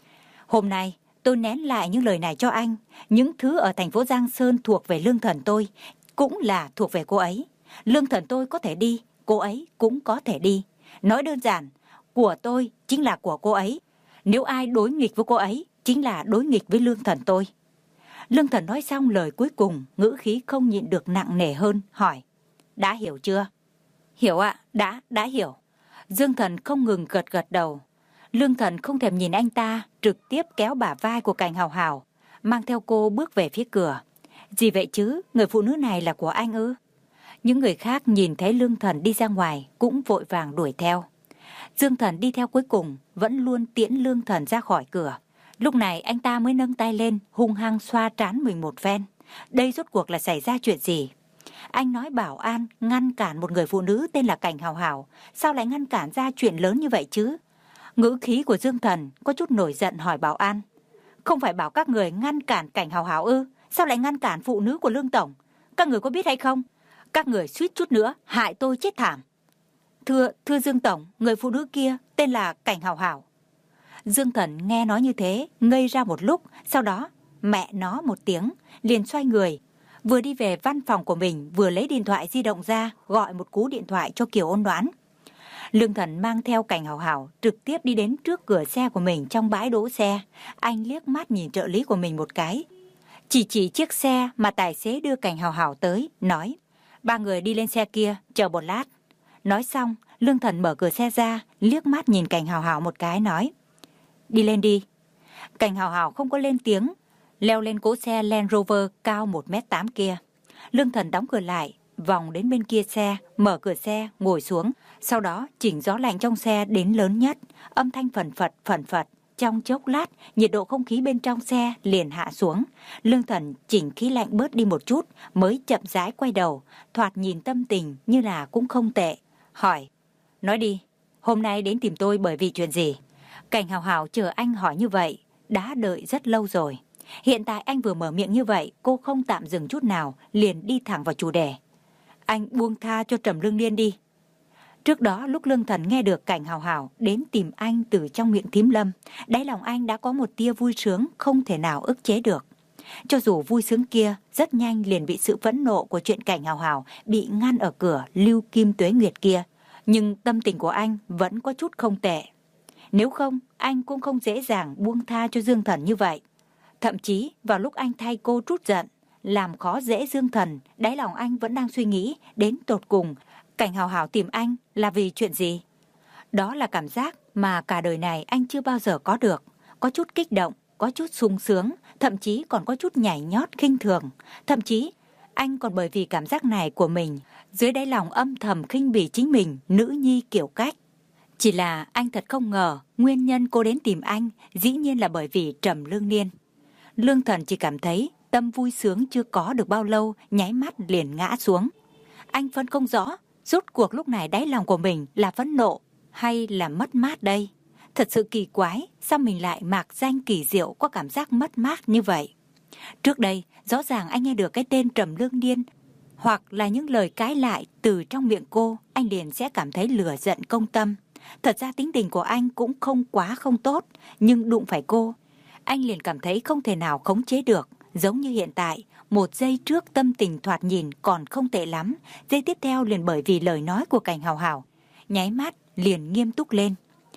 Hôm nay tôi nén lại những lời này cho anh. Những thứ ở thành phố Giang Sơn thuộc về Lương Thần tôi cũng là thuộc về cô ấy. Lương Thần tôi có thể đi, cô ấy cũng có thể đi. Nói đơn giản, của tôi chính là của cô ấy. Nếu ai đối nghịch với cô ấy, chính là đối nghịch với Lương Thần tôi. Lương Thần nói xong lời cuối cùng, ngữ khí không nhịn được nặng nề hơn, hỏi: đã hiểu chưa? Hiểu ạ, đã, đã hiểu. Dương Thần không ngừng gật gật đầu. Lương Thần không thèm nhìn anh ta, trực tiếp kéo bả vai của Cảnh Hào Hào, mang theo cô bước về phía cửa. Gì vậy chứ, người phụ nữ này là của anh ư? Những người khác nhìn thấy Lương Thần đi ra ngoài cũng vội vàng đuổi theo. Dương Thần đi theo cuối cùng, vẫn luôn tiễn Lương Thần ra khỏi cửa. Lúc này anh ta mới nâng tay lên, hung hăng xoa trán mình một phen. Đây rốt cuộc là xảy ra chuyện gì? Anh nói bảo an ngăn cản một người phụ nữ tên là Cảnh Hào Hào, sao lại ngăn cản ra chuyện lớn như vậy chứ? Ngữ khí của Dương Thần có chút nổi giận hỏi bảo an: không phải bảo các người ngăn cản Cảnh Hào Hào ư? Sao lại ngăn cản phụ nữ của Lương Tổng? Các người có biết hay không? Các người suýt chút nữa hại tôi chết thảm. Thưa, thưa Dương Tổng, người phụ nữ kia tên là Cảnh Hào Hào. Dương Thần nghe nói như thế, ngây ra một lúc, sau đó mẹ nó một tiếng, liền xoay người, vừa đi về văn phòng của mình, vừa lấy điện thoại di động ra, gọi một cú điện thoại cho Kiều Ôn Đoán. Lương Thần mang theo Cảnh Hào Hào trực tiếp đi đến trước cửa xe của mình trong bãi đỗ xe. Anh liếc mắt nhìn trợ lý của mình một cái, chỉ chỉ chiếc xe mà tài xế đưa Cảnh Hào Hào tới, nói: ba người đi lên xe kia, chờ một lát. Nói xong, Lương Thần mở cửa xe ra, liếc mắt nhìn Cảnh Hào Hào một cái, nói: đi lên đi. Cảnh Hào Hào không có lên tiếng, leo lên cỗ xe Land Rover cao một mét tám kia. Lương Thần đóng cửa lại, vòng đến bên kia xe, mở cửa xe, ngồi xuống, sau đó chỉnh gió lạnh trong xe đến lớn nhất, âm thanh phẩn phật phẩn phật. Trong chốc lát, nhiệt độ không khí bên trong xe liền hạ xuống. Lương Thần chỉnh khí lạnh bớt đi một chút, mới chậm rãi quay đầu, thoạt nhìn tâm tình như là cũng không tệ. Hỏi: nói đi, hôm nay đến tìm tôi bởi vì chuyện gì? Cảnh Hào Hào chờ anh hỏi như vậy, đã đợi rất lâu rồi. Hiện tại anh vừa mở miệng như vậy, cô không tạm dừng chút nào, liền đi thẳng vào chủ đề. Anh buông tha cho Trầm Lương Niên đi. Trước đó lúc Lương Thần nghe được Cảnh Hào Hào đến tìm anh từ trong miệng Thím Lâm, đáy lòng anh đã có một tia vui sướng không thể nào ức chế được. Cho dù vui sướng kia rất nhanh liền bị sự phẫn nộ của chuyện Cảnh Hào Hào bị ngăn ở cửa Lưu Kim Tuế Nguyệt kia, nhưng tâm tình của anh vẫn có chút không tệ. Nếu không, anh cũng không dễ dàng buông tha cho Dương Thần như vậy. Thậm chí vào lúc anh thay cô trút giận, làm khó dễ Dương Thần, đáy lòng anh vẫn đang suy nghĩ đến tột cùng Cảnh Hào Hào tìm anh là vì chuyện gì. Đó là cảm giác mà cả đời này anh chưa bao giờ có được. Có chút kích động, có chút sung sướng, thậm chí còn có chút nhảy nhót khinh thường. Thậm chí anh còn bởi vì cảm giác này của mình, dưới đáy lòng âm thầm khinh bỉ chính mình, nữ nhi kiểu cách. Chỉ là anh thật không ngờ nguyên nhân cô đến tìm anh dĩ nhiên là bởi vì Trầm Lương Niên. Lương Thần chỉ cảm thấy tâm vui sướng chưa có được bao lâu, nháy mắt liền ngã xuống. Anh vẫn không rõ rốt cuộc lúc này đáy lòng của mình là phẫn nộ hay là mất mát đây. Thật sự kỳ quái, sao mình lại mạc danh kỳ diệu có cảm giác mất mát như vậy. Trước đây rõ ràng anh nghe được cái tên Trầm Lương Niên hoặc là những lời cãi lại từ trong miệng cô, anh liền sẽ cảm thấy lửa giận công tâm. Thật ra tính tình của anh cũng không quá không tốt, nhưng đụng phải cô, anh liền cảm thấy không thể nào khống chế được. Giống như hiện tại, một giây trước tâm tình thoạt nhìn còn không tệ lắm, giây tiếp theo liền bởi vì lời nói của Cảnh Hào Hào, nháy mắt liền nghiêm túc lên.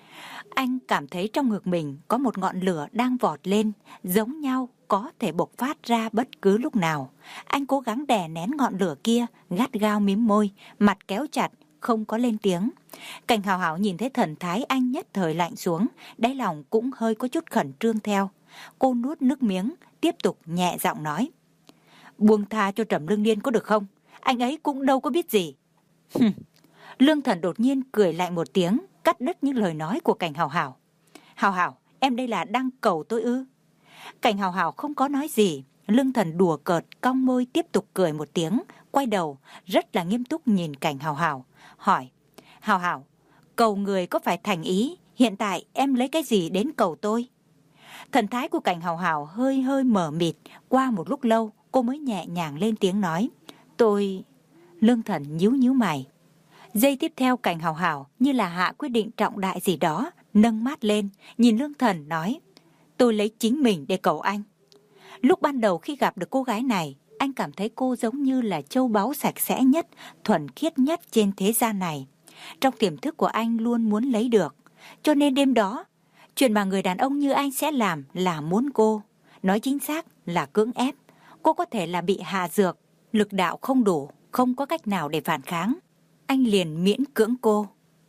Anh cảm thấy trong ngực mình có một ngọn lửa đang vọt lên, giống nhau có thể bộc phát ra bất cứ lúc nào. Anh cố gắng đè nén ngọn lửa kia, gắt gao mím môi, mặt kéo chặt, không có lên tiếng. Cảnh Hào Hào nhìn thấy thần thái anh nhất thời lạnh xuống, đáy lòng cũng hơi có chút khẩn trương theo. Cô nuốt nước miếng, tiếp tục nhẹ giọng nói: Buông tha cho Trầm Lương Niên có được không? Anh ấy cũng đâu có biết gì. Lương Thần đột nhiên cười lại một tiếng, cắt đứt những lời nói của Cảnh Hào Hào. Hào Hào, em đây là đang cầu tôi ư? Cảnh Hào Hào không có nói gì. Lương Thần đùa cợt, cong môi tiếp tục cười một tiếng, quay đầu rất là nghiêm túc nhìn Cảnh Hào Hào, hỏi: Hào Hào, cầu người có phải thành ý? Hiện tại em lấy cái gì đến cầu tôi? Thần thái của Cảnh Hào Hào hơi hơi mờ mịt. Qua một lúc lâu cô mới nhẹ nhàng lên tiếng nói: Tôi... Lương Thần nhíu nhíu mày. Giây tiếp theo Cảnh Hào Hào như là hạ quyết định trọng đại gì đó, nâng mắt lên nhìn Lương Thần nói: Tôi lấy chính mình để cầu anh. Lúc ban đầu khi gặp được cô gái này, anh cảm thấy cô giống như là châu báu sạch sẽ nhất, thuần khiết nhất trên thế gian này. Trong tiềm thức của anh luôn muốn lấy được. Cho nên đêm đó, chuyện mà người đàn ông như anh sẽ làm là muốn cô. Nói chính xác là cưỡng ép. Cô có thể là bị hạ dược, lực đạo không đủ, không có cách nào để phản kháng. Anh liền miễn cưỡng cô.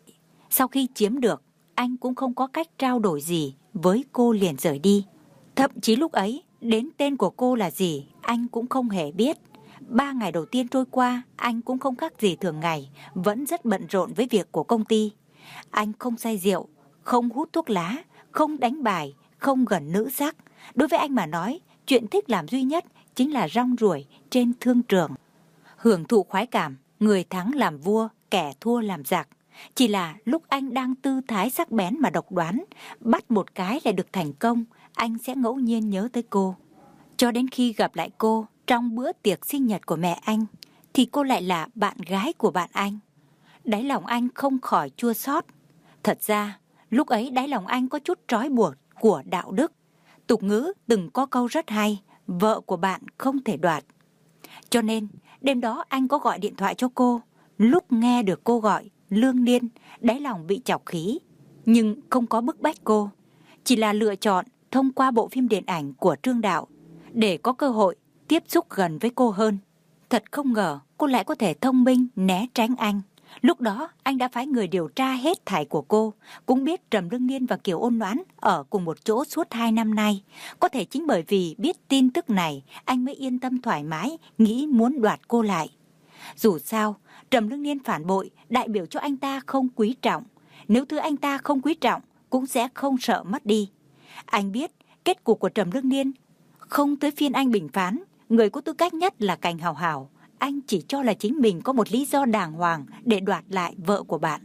Sau khi chiếm được, anh cũng không có cách trao đổi gì với cô, liền rời đi. Thậm chí lúc ấy, đến tên của cô là gì, anh cũng không hề biết. Ba ngày đầu tiên trôi qua, anh cũng không khác gì thường ngày, vẫn rất bận rộn với việc của công ty. Anh không say rượu, không hút thuốc lá, không đánh bài, không gần nữ sắc. Đối với anh mà nói, chuyện thích làm duy nhất chính là rong ruổi trên thương trường. Hưởng thụ khoái cảm, người thắng làm vua, kẻ thua làm giặc. Chỉ là lúc anh đang tư thái sắc bén mà độc đoán, bắt một cái lại được thành công, anh sẽ ngẫu nhiên nhớ tới cô. Cho đến khi gặp lại cô trong bữa tiệc sinh nhật của mẹ anh, thì cô lại là bạn gái của bạn anh. Đáy lòng anh không khỏi chua xót. Thật ra, lúc ấy đáy lòng anh có chút trói buộc của đạo đức. Tục ngữ từng có câu rất hay: vợ của bạn không thể đoạt. Cho nên, đêm đó anh có gọi điện thoại cho cô. Lúc nghe được cô gọi Lương Niên, đáy lòng bị chọc khí, nhưng không có bức bách cô. Chỉ là lựa chọn thông qua bộ phim điện ảnh của Trương Đạo để có cơ hội tiếp xúc gần với cô hơn. Thật không ngờ cô lại có thể thông minh né tránh anh. Lúc đó anh đã phái người điều tra hết thảy của cô, cũng biết Trầm Lương Niên và Kiều Ôn Noãn ở cùng một chỗ suốt hai năm nay. Có thể chính bởi vì biết tin tức này, anh mới yên tâm thoải mái, nghĩ muốn đoạt cô lại. Dù sao, Trầm Lương Niên phản bội đại biểu cho anh ta không quý trọng. Nếu thứ anh ta không quý trọng, cũng sẽ không sợ mất đi. Anh biết kết cục của Trầm Lương Niên không tới phiên anh bình phán. Người có tư cách nhất là Cảnh Hào Hào. Anh chỉ cho là chính mình có một lý do đàng hoàng để đoạt lại vợ của bạn.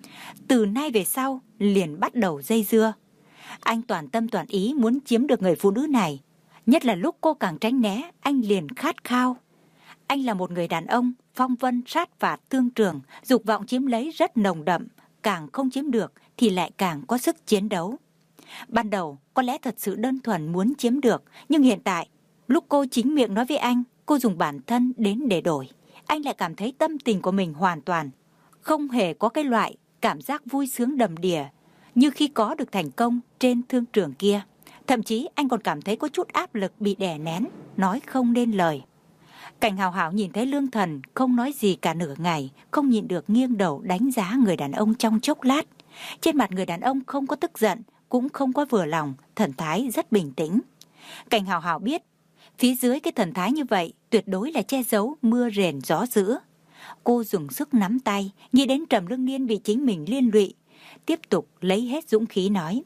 Từ nay về sau liền bắt đầu dây dưa. Anh toàn tâm toàn ý muốn chiếm được người phụ nữ này. Nhất là lúc cô càng tránh né, anh liền khát khao. Anh là một người đàn ông phong vân sát phạt tương trường, dục vọng chiếm lấy rất nồng đậm. Càng không chiếm được thì lại càng có sức chiến đấu. Ban đầu có lẽ thật sự đơn thuần muốn chiếm được, nhưng hiện tại lúc cô chính miệng nói với anh cô dùng bản thân đến để đổi, anh lại cảm thấy tâm tình của mình hoàn toàn không hề có cái loại cảm giác vui sướng đầm đìa như khi có được thành công trên thương trường kia. Thậm chí anh còn cảm thấy có chút áp lực bị đè nén, nói không nên lời. Cảnh Hào Hào nhìn thấy Lương Thần không nói gì cả nửa ngày, không nhịn được nghiêng đầu đánh giá người đàn ông trong chốc lát. Trên mặt người đàn ông không có tức giận, cũng không có vừa lòng, thần thái rất bình tĩnh. Cảnh Hào Hào biết, phía dưới cái thần thái như vậy tuyệt đối là che giấu mưa rền gió dữ. Cô dùng sức nắm tay, nghĩ đến Trầm Lương Niên bị chính mình liên lụy, tiếp tục lấy hết dũng khí nói: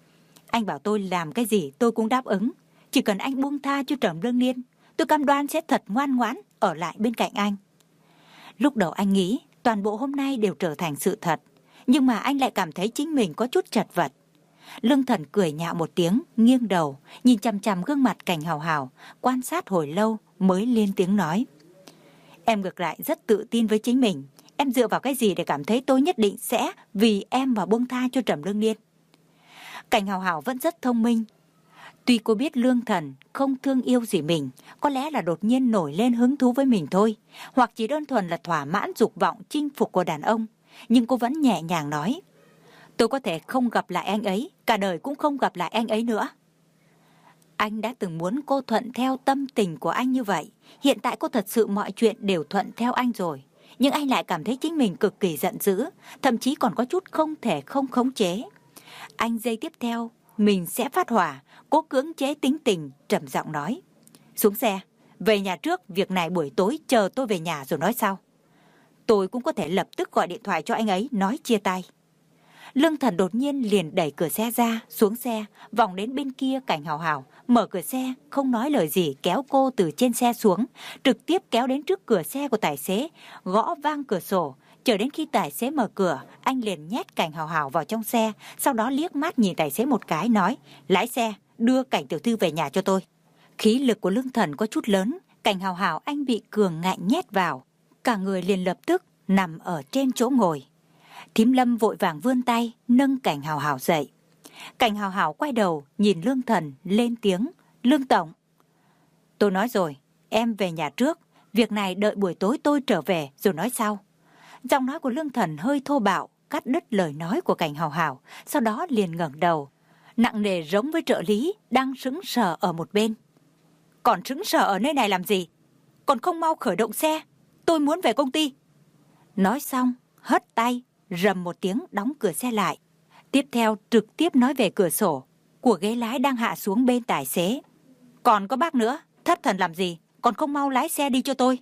Anh bảo tôi làm cái gì tôi cũng đáp ứng. Chỉ cần anh buông tha cho Trầm Lương Niên, tôi cam đoan sẽ thật ngoan ngoãn ở lại bên cạnh anh. Lúc đầu anh nghĩ toàn bộ hôm nay đều trở thành sự thật, nhưng mà anh lại cảm thấy chính mình có chút chật vật. Lương Thần cười nhạo một tiếng, nghiêng đầu, nhìn chằm chằm gương mặt Cảnh Hào Hào, quan sát hồi lâu mới lên tiếng nói: Em ngược lại rất tự tin với chính mình. Em dựa vào cái gì để cảm thấy tôi nhất định sẽ vì em mà buông tha cho Trầm Lương Niên? Cảnh Hào Hào vẫn rất thông minh. Tuy cô biết Lương Thần không thương yêu gì mình, có lẽ là đột nhiên nổi lên hứng thú với mình thôi, hoặc chỉ đơn thuần là thỏa mãn dục vọng chinh phục của đàn ông, nhưng cô vẫn nhẹ nhàng nói: Tôi có thể không gặp lại anh ấy, cả đời cũng không gặp lại anh ấy nữa. Anh đã từng muốn cô thuận theo tâm tình của anh như vậy. Hiện tại cô thật sự mọi chuyện đều thuận theo anh rồi. Nhưng anh lại cảm thấy chính mình cực kỳ giận dữ, thậm chí còn có chút không thể không khống chế. Anh giây tiếp theo, mình sẽ phát hỏa, cố cưỡng chế tính tình, trầm giọng nói: Xuống xe, về nhà trước, việc này buổi tối chờ tôi về nhà rồi nói sau. Tôi cũng có thể lập tức gọi điện thoại cho anh ấy nói chia tay. Lương Thần đột nhiên liền đẩy cửa xe ra, xuống xe, vòng đến bên kia Cảnh Hào Hào, mở cửa xe, không nói lời gì kéo cô từ trên xe xuống, trực tiếp kéo đến trước cửa xe của tài xế, gõ vang cửa sổ. Chờ đến khi tài xế mở cửa, anh liền nhét Cảnh Hào Hào vào trong xe, sau đó liếc mắt nhìn tài xế một cái nói, lái xe, đưa Cảnh tiểu thư về nhà cho tôi. Khí lực của Lương Thần có chút lớn, Cảnh Hào Hào anh bị cường ngạnh nhét vào, cả người liền lập tức nằm ở trên chỗ ngồi. Thím Lâm vội vàng vươn tay nâng Cảnh Hào Hào dậy. Cảnh Hào Hào quay đầu nhìn Lương Thần lên tiếng, Lương Tổng. Tôi nói rồi, em về nhà trước, việc này đợi buổi tối tôi trở về rồi nói sau. Giọng nói của Lương Thần hơi thô bạo, cắt đứt lời nói của Cảnh Hào Hào, sau đó liền ngẩng đầu, nặng nề giống với trợ lý đang sững sờ ở một bên. Còn sững sờ ở nơi này làm gì? Còn không mau khởi động xe, tôi muốn về công ty. Nói xong, hất tay, rầm một tiếng đóng cửa xe lại. Tiếp theo trực tiếp nói về cửa sổ của ghế lái đang hạ xuống bên tài xế. Còn có bác nữa, thất thần làm gì, còn không mau lái xe đi cho tôi.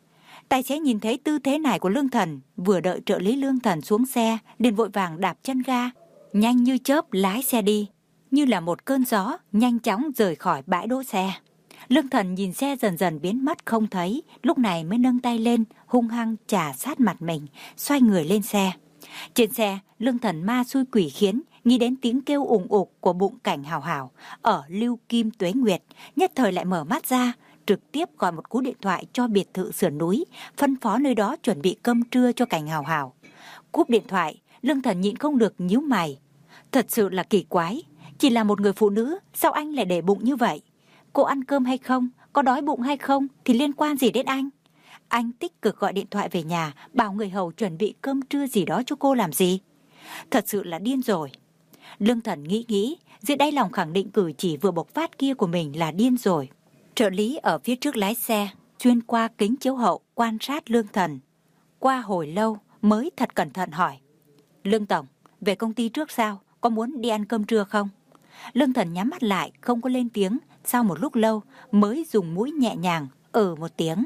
Tài xế nhìn thấy tư thế này của Lương Thần, vừa đợi trợ lý Lương Thần xuống xe, liền vội vàng đạp chân ga, nhanh như chớp lái xe đi, như là một cơn gió, nhanh chóng rời khỏi bãi đỗ xe. Lương Thần nhìn xe dần dần biến mất không thấy, lúc này mới nâng tay lên, hung hăng chà sát mặt mình, xoay người lên xe. Trên xe, Lương Thần ma xui quỷ khiến, nghĩ đến tiếng kêu ủng ục của bụng Cảnh Hào Hào ở Lưu Kim Tuế Nguyệt, nhất thời lại mở mắt ra, trực tiếp gọi một cú điện thoại cho biệt thự sườn núi, phân phó nơi đó chuẩn bị cơm trưa cho Cảnh Hào Hào. Cúp điện thoại, Lương Thần nhịn không được nhíu mày. Thật sự là kỳ quái, chỉ là một người phụ nữ, sao anh lại để bụng như vậy? Cô ăn cơm hay không, có đói bụng hay không thì liên quan gì đến anh? Anh tích cực gọi điện thoại về nhà, bảo người hầu chuẩn bị cơm trưa gì đó cho cô làm gì? Thật sự là điên rồi. Lương Thần nghĩ nghĩ, dưới đáy lòng khẳng định cử chỉ vừa bộc phát kia của mình là điên rồi. Trợ lý ở phía trước lái xe, xuyên qua kính chiếu hậu quan sát Lương Thần. Qua hồi lâu mới thật cẩn thận hỏi. Lương Tổng, về công ty trước sao? Có muốn đi ăn cơm trưa không? Lương Thần nhắm mắt lại, không có lên tiếng. Sau một lúc lâu mới dùng mũi nhẹ nhàng, ừ một tiếng.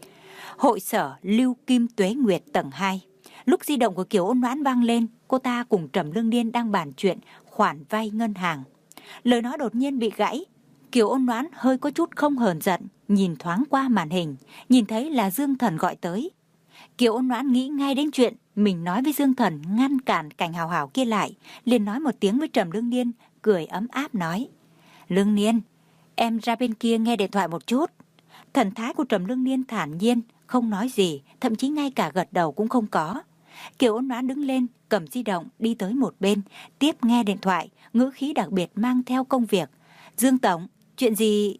Hội sở Lưu Kim Tuế Nguyệt tầng hai. Lúc di động của Kiều Ôn Noãn vang lên, cô ta cùng Trầm Lương Niên đang bàn chuyện khoản vay ngân hàng. Lời nói đột nhiên bị gãy. Kiều Ôn Noãn hơi có chút không hờn giận, nhìn thoáng qua màn hình, nhìn thấy là Dương Thần gọi tới. Kiều Ôn Noãn nghĩ ngay đến chuyện mình nói với Dương Thần ngăn cản Cảnh Hào Hào kia lại, liền nói một tiếng với Trầm Lương Niên, cười ấm áp nói: Lương Niên, em ra bên kia nghe điện thoại một chút. Thần thái của Trầm Lương Niên thản nhiên, không nói gì, thậm chí ngay cả gật đầu cũng không có. Kiều Ôn Noãn đứng lên, cầm di động đi tới một bên, tiếp nghe điện thoại, ngữ khí đặc biệt mang theo công việc. Dương Tổng, chuyện gì?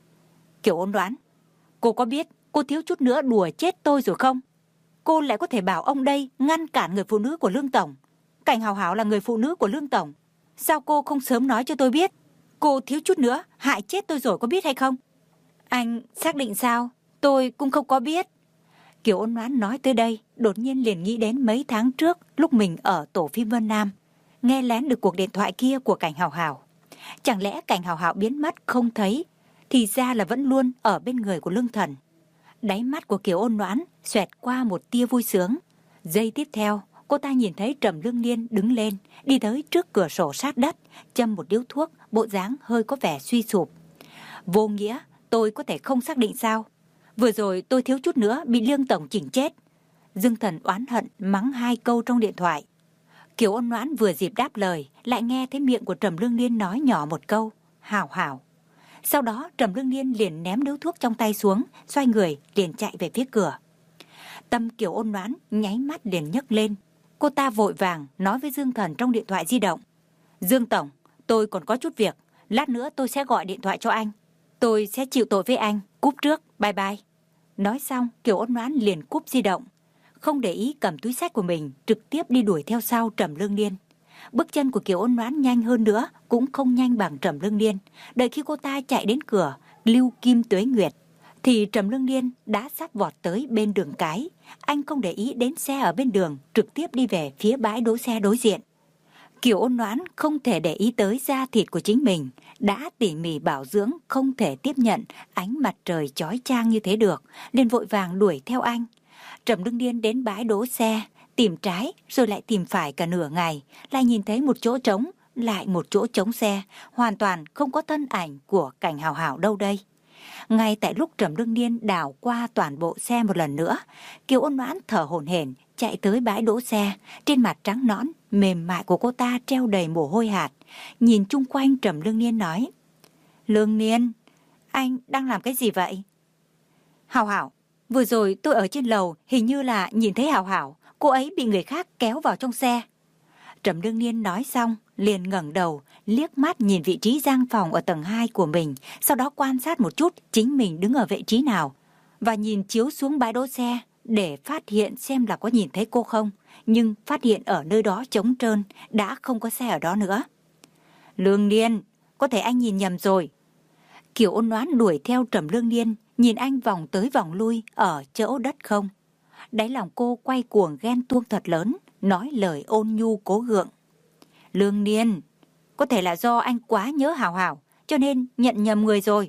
Kiều Ôn Noãn, cô có biết cô thiếu chút nữa đùa chết tôi rồi không? Cô lại có thể bảo ông đây ngăn cản người phụ nữ của Lương Tổng. Cảnh Hào Hào là người phụ nữ của Lương Tổng. Sao cô không sớm nói cho tôi biết? Cô thiếu chút nữa hại chết tôi rồi, có biết hay không? Anh xác định sao? Tôi cũng không có biết. Kiều Ôn Noãn nói tới đây, đột nhiên liền nghĩ đến mấy tháng trước lúc mình ở tổ phim Vân Nam, nghe lén được cuộc điện thoại kia của Cảnh Hào Hào. Chẳng lẽ Cảnh Hào Hào biến mất không thấy, thì ra là vẫn luôn ở bên người của Lương Thần. Đáy mắt của Kiều Ôn Noãn xoẹt qua một tia vui sướng. Giây tiếp theo, cô ta nhìn thấy Trầm Lương Niên đứng lên, đi tới trước cửa sổ sát đất, châm một điếu thuốc, bộ dáng hơi có vẻ suy sụp. Vô nghĩa, tôi có thể không xác định sao? Vừa rồi tôi thiếu chút nữa bị Lương Tổng chỉnh chết. Dương Thần oán hận mắng hai câu trong điện thoại. Kiều Ôn Noãn vừa dịp đáp lời, lại nghe thấy miệng của Trầm Lương Niên nói nhỏ một câu: Hảo hảo. Sau đó Trầm Lương Niên liền ném điếu thuốc trong tay xuống, xoay người liền chạy về phía cửa. Tâm Kiều Ôn Noãn nháy mắt liền nhấc lên. Cô ta vội vàng nói với Dương Thần trong điện thoại di động: Dương Tổng, tôi còn có chút việc, lát nữa tôi sẽ gọi điện thoại cho anh. Tôi sẽ chịu tội với anh, cúp trước, bye bye. Nói xong, Kiều Ôn Noãn liền cúp di động, không để ý cầm túi xách của mình, trực tiếp đi đuổi theo sau Trầm Lương Niên. Bước chân của Kiều Ôn Noãn nhanh hơn nữa, cũng không nhanh bằng Trầm Lương Niên. Đợi khi cô ta chạy đến cửa Lưu Kim Tuế Nguyệt, thì Trầm Lương Niên đã sắp vọt tới bên đường cái. Anh không để ý đến xe ở bên đường, trực tiếp đi về phía bãi đỗ xe đối diện. Kiều Ôn Noãn không thể để ý tới da thịt của chính mình, đã tỉ mỉ bảo dưỡng không thể tiếp nhận ánh mặt trời chói chang như thế được, liền vội vàng đuổi theo anh. Trầm Lương Điên đến bãi đỗ xe, tìm trái rồi lại tìm phải cả nửa ngày, lại nhìn thấy một chỗ trống, lại một chỗ trống xe, hoàn toàn không có thân ảnh của Cảnh Hào Hào đâu đây. Ngay tại lúc Trầm Lương Điên đảo qua toàn bộ xe một lần nữa, Kiều Ôn Noãn thở hổn hển chạy tới bãi đỗ xe, trên mặt trắng nõn mềm mại của cô ta treo đầy mồ hôi hạt, nhìn chung quanh Trầm Lương Niên nói: Lương Niên, anh đang làm cái gì vậy? Hào Hảo, vừa rồi tôi ở trên lầu hình như là nhìn thấy Hào Hảo, cô ấy bị người khác kéo vào trong xe. Trầm Lương Niên nói xong liền ngẩng đầu liếc mắt nhìn vị trí gian phòng ở tầng hai của mình, sau đó quan sát một chút chính mình đứng ở vị trí nào và nhìn chiếu xuống bãi đỗ xe để phát hiện xem là có nhìn thấy cô không, nhưng phát hiện ở nơi đó trống trơn, đã không có xe ở đó nữa. Lương Niên, có thể anh nhìn nhầm rồi. Kiều Ôn Noãn đuổi theo Trầm Lương Niên, nhìn anh vòng tới vòng lui ở chỗ đất không. Đáy lòng cô quay cuồng ghen tuông thật lớn, nói lời ôn nhu cố gượng. Lương Niên, có thể là do anh quá nhớ Hào Hào, cho nên nhận nhầm người rồi.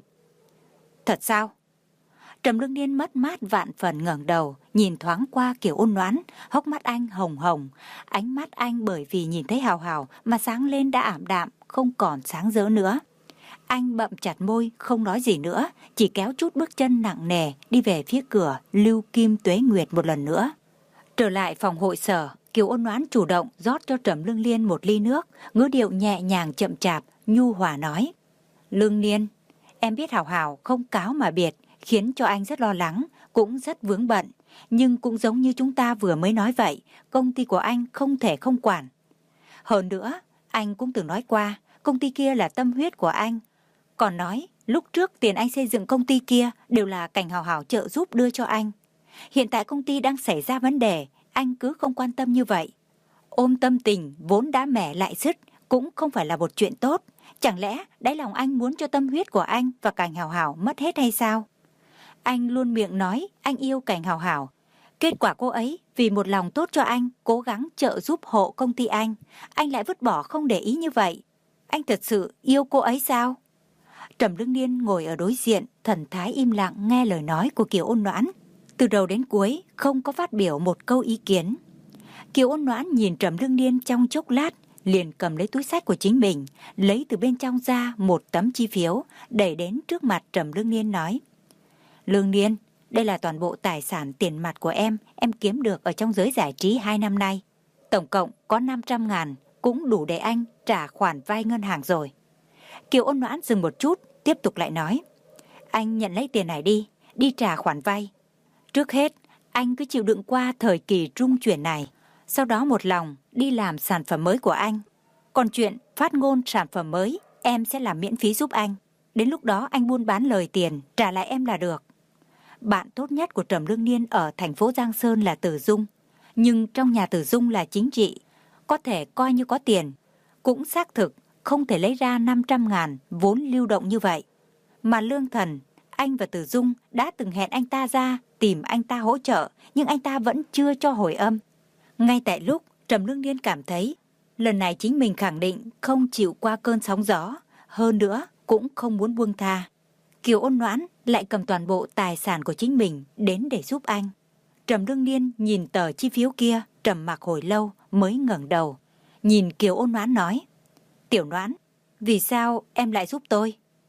Thật sao? Trầm Lương Niên mất mát vạn phần ngẩng đầu, nhìn thoáng qua Kiều Ôn Noãn, hốc mắt anh hồng hồng, ánh mắt anh bởi vì nhìn thấy Hào Hào mà sáng lên đã ảm đạm, không còn sáng rỡ nữa. Anh bậm chặt môi, không nói gì nữa, chỉ kéo chút bước chân nặng nề đi về phía cửa Lưu Kim Tuế Nguyệt một lần nữa. Trở lại phòng hội sở, Kiều Ôn Noãn chủ động rót cho Trầm Lương Niên một ly nước, ngữ điệu nhẹ nhàng chậm chạp, nhu hòa nói: Lương Niên, em biết Hào Hào không cáo mà biệt, khiến cho anh rất lo lắng, cũng rất vướng bận. Nhưng cũng giống như chúng ta vừa mới nói vậy, công ty của anh không thể không quản. Hơn nữa, anh cũng từng nói qua, công ty kia là tâm huyết của anh. Còn nói, lúc trước tiền anh xây dựng công ty kia đều là Cảnh Hào Hào trợ giúp đưa cho anh. Hiện tại công ty đang xảy ra vấn đề, anh cứ không quan tâm như vậy. Ôm tâm tình vốn đã mẻ lại sứt cũng không phải là một chuyện tốt. Chẳng lẽ đáy lòng anh muốn cho tâm huyết của anh và Cảnh Hào Hào mất hết hay sao? Anh luôn miệng nói anh yêu Cảnh Hào Hào. Kết quả cô ấy vì một lòng tốt cho anh, cố gắng trợ giúp hộ công ty anh. Anh lại vứt bỏ không để ý như vậy. Anh thật sự yêu cô ấy sao? Trầm Lương Niên ngồi ở đối diện, thần thái im lặng nghe lời nói của Kiều Ôn Noãn. Từ đầu đến cuối không có phát biểu một câu ý kiến. Kiều Ôn Noãn nhìn Trầm Lương Niên trong chốc lát, liền cầm lấy túi xách của chính mình, lấy từ bên trong ra một tấm chi phiếu, đẩy đến trước mặt Trầm Lương Niên nói: Lương Niên, đây là toàn bộ tài sản tiền mặt của em, em kiếm được ở trong giới giải trí hai năm nay. Tổng cộng có năm trăm ngàn, cũng đủ để anh trả khoản vay ngân hàng rồi. Kiều Ôn Noãn dừng một chút, tiếp tục lại nói: Anh nhận lấy tiền này đi, đi trả khoản vay. Trước hết, anh cứ chịu đựng qua thời kỳ rung chuyển này, sau đó một lòng đi làm sản phẩm mới của anh. Còn chuyện phát ngôn sản phẩm mới, em sẽ làm miễn phí giúp anh. Đến lúc đó anh buôn bán lời tiền, trả lại em là được. Bạn tốt nhất của Trầm Lương Niên ở thành phố Giang Sơn là Tử Dung. Nhưng trong nhà Tử Dung là chính trị, có thể coi như có tiền. Cũng xác thực không thể lấy ra năm trăm ngàn vốn lưu động như vậy. Mà Lương Thần, anh và Tử Dung đã từng hẹn anh ta ra tìm anh ta hỗ trợ, nhưng anh ta vẫn chưa cho hồi âm. Ngay tại lúc Trầm Lương Niên cảm thấy lần này chính mình khẳng định không chịu qua cơn sóng gió, hơn nữa cũng không muốn buông tha, Kiều Ôn Noãn lại cầm toàn bộ tài sản của chính mình đến để giúp anh. Trầm Lương Niên nhìn tờ chi phiếu kia, trầm mặc hồi lâu mới ngẩng đầu, nhìn Kiều Ôn Noãn nói: Tiểu Noãn, vì sao em lại giúp tôi?